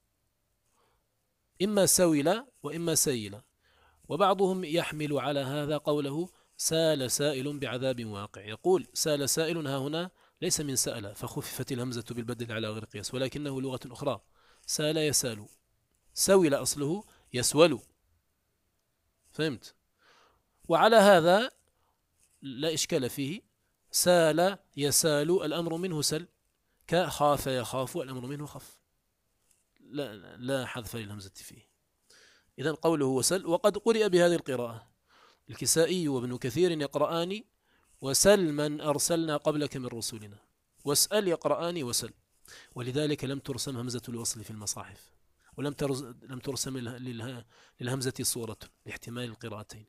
إما سويل وإما سيل، وبعضهم يحمل على هذا قوله سال سائل بعذاب واقع. يقول سال سائل ها هنا ليس من سأل فخففت الهمزة بالبدل على غير قياس، ولكنه لغة أخرى. سال يسال، سويل أصله يسول، فهمت؟ وعلى هذا لا إشكال فيه. سال يسال الأمر منه سل، كخاف يخاف الأمر منه خف، لا, لا حذف للهمزة فيه. إذن قوله وسل، وقد قرئ بهذه القراءة، الكسائي وابن كثير يقرآن وسل من أرسلنا قبلك من رسولنا، واسأل يقرآن وسل، ولذلك لم ترسم همزة الوصل في المصاحف، ولم لم ترسم للهمزة صورة لاحتمال القراءتين.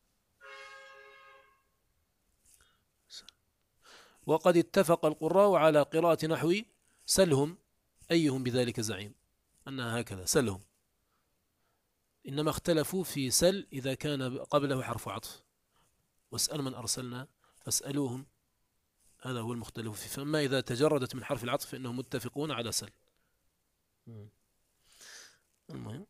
وقد اتفق القراء على قراءة نحو سلهم أيهم بذلك زعيم، أنها هكذا سلهم، إنما اختلفوا في سل إذا كان قبله حرف عطف، واسأل من أرسلنا فاسألوهم، هذا هو المختلف فيه. فأما إذا تجردت من حرف العطف فإنهم متفقون على سل. المهم،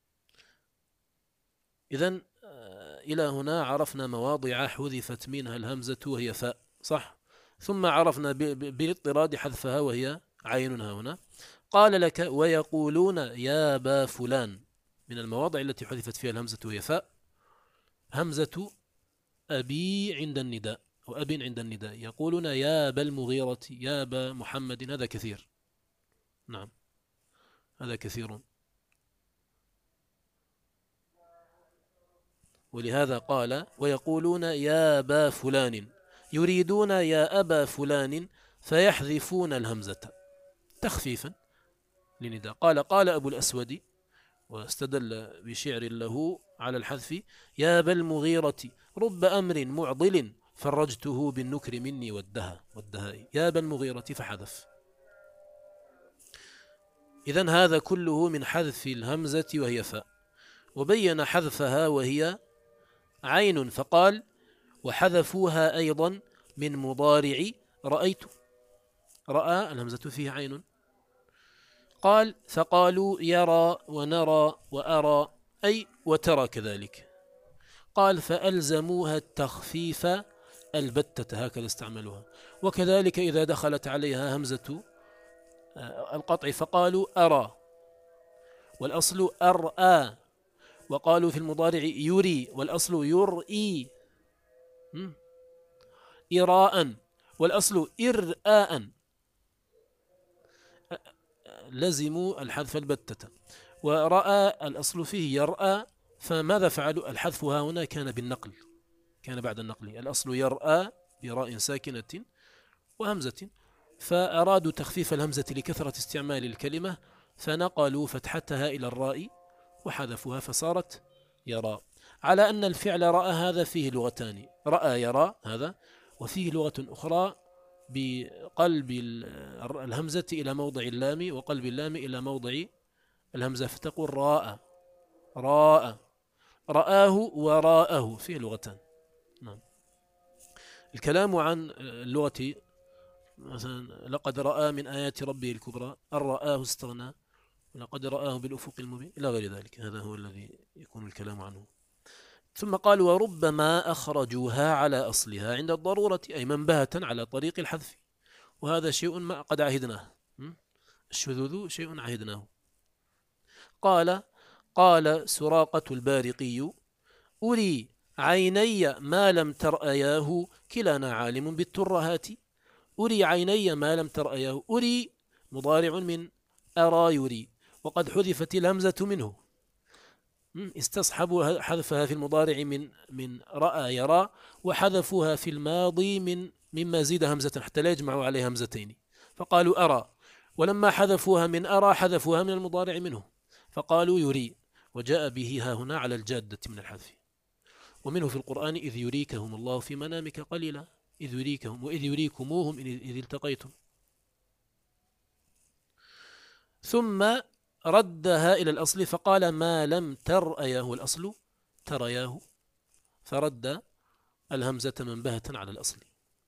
إذن إلى هنا عرفنا مواضع حذفت منها الهمزة وهي فاء، صح؟ ثم عرفنا بالاضطراد حذفها وهي عينها هنا. قال لك ويقولون يا با فلان، من المواضع التي حذفت فيها الهمزة وهي فاء همزة أبي عند النداء، وأب عند النداء، يقولون يا با المغيرة، يا با محمد، هذا كثير، نعم هذا كثير. ولهذا قال ويقولون يا با فلان، يريدون يا أبا فلان فيحذفون الهمزة تخفيفا لنداء. قال قال أبو الأسود، واستدل بشعر له على الحذف، يا با المغيرة رب أمر معضل فرجته بالنكر مني والدها والدهاء، يا با المغيرة فحذف. إذن هذا كله من حذف الهمزة وهي فاء. وبين حذفها وهي عين فقال وحذفوها أيضا من مضارع رأيت، رأى الهمزة فيه عين. قال فقالوا يرى ونرى وأرى أي وترى كذلك. قال فألزموها التخفيف البتة، هكذا استعملوها. وكذلك إذا دخلت عليها همزة القطع فقالوا أرى، والأصل أرآ. وقالوا في المضارع يري، والأصل يرئي، إراء، والأصل إرآء، لزموا الحذف البتة. ورأى الأصل فيه يرأى، فماذا فعلوا؟ الحذف ها هنا كان بالنقل، كان بعد النقل، الأصل يرأى براء ساكنة وهمزة، فأرادوا تخفيف الهمزة لكثرة استعمال الكلمة فنقلوا فتحتها إلى الراء وحذفوها فصارت يرى. على أن الفعل رأى هذا فيه لغتان، رأى يرى هذا، وفيه لغة أخرى بقلب الهمزة إلى موضع اللام وقلب اللام إلى موضع الهمزة، فتقول راء راء، رآه وراءه، فيه لغتان. نعم. الكلام عن اللغة مثلا لقد رأى من آيات ربه الكبرى، أن رآه استغنى، لقد رآه بالأفق المبين إلى غير ذلك، هذا هو الذي يكون الكلام عنه. ثم قال وربما أخرجوها على أصلها عند الضرورة، أي منبهة على طريق الحذف، وهذا شيء ما قد عهدناه، الشذوذ شيء عهدناه. قال قال سراقة البارقي أري عيني ما لم ترأياه كلانا عالم بالترهات. أري عيني ما لم ترأياه، أري مضارع من أرى يري، وقد حذفت الهمزة منه، استصحبوا حذفها في المضارع من من رأى يرى، وحذفوها في الماضي من مما زيد همزة حتى لا يجمعوا عليها همزتين، فقالوا أرى. ولما حذفوها من أرى حذفوها من المضارع منه فقالوا يري، وجاء به ها هنا على الجادة من الحذف. ومنه في القرآن إذ يريكهم الله في منامك قليلا، إذ يريكهم وإذ يريكموهم إذ التقيتم. ثم ردها إلى الأصل فقال ما لم ترأيه، الأصل ترياه، فرد الهمزة منبهة على الأصل.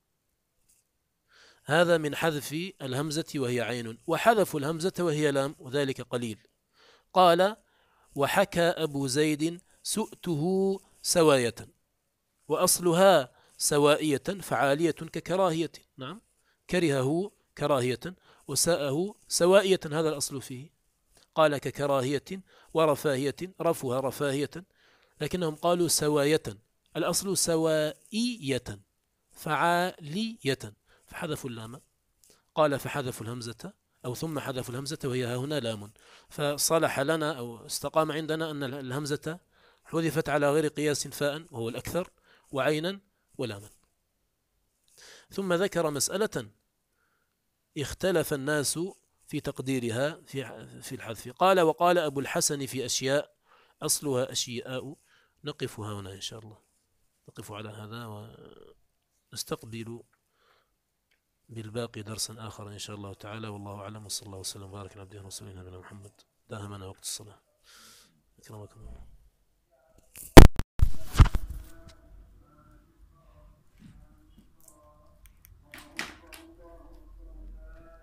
هذا من حذف الهمزة وهي عين. وحذف الهمزة وهي لام وذلك قليل. قال وحكى أبو زيد سؤته سواية، وأصلها سوائية فعالية ككراهية، نعم كرهه كراهية وساءه سوائية، هذا الأصل فيه. قال ككراهية ورفاهية، رفها رفاهية، لكنهم قالوا سواية، الأصل سوائية فعالية، فحذفوا اللام. قال فحذفوا الهمزة أو ثم حذفوا الهمزة وهي ها هنا لام، فصلح لنا أو استقام عندنا أن الهمزة حذفت على غير قياس فاء وهو الأكثر وعينا ولاما. ثم ذكر مسألة اختلف الناس في تقديرها في في الحذف. قال: وقال أبو الحسن في أشياء أصلها أشياء. نقف هنا إن شاء الله، نقف على هذا ونستقبل بالباقي درسا آخر إن شاء الله تعالى. والله أعلم، وصلى الله وسلم وبارك على عبده ورسوله نبينا محمد. داهمنا وقت الصلاة. أكرمكم الله.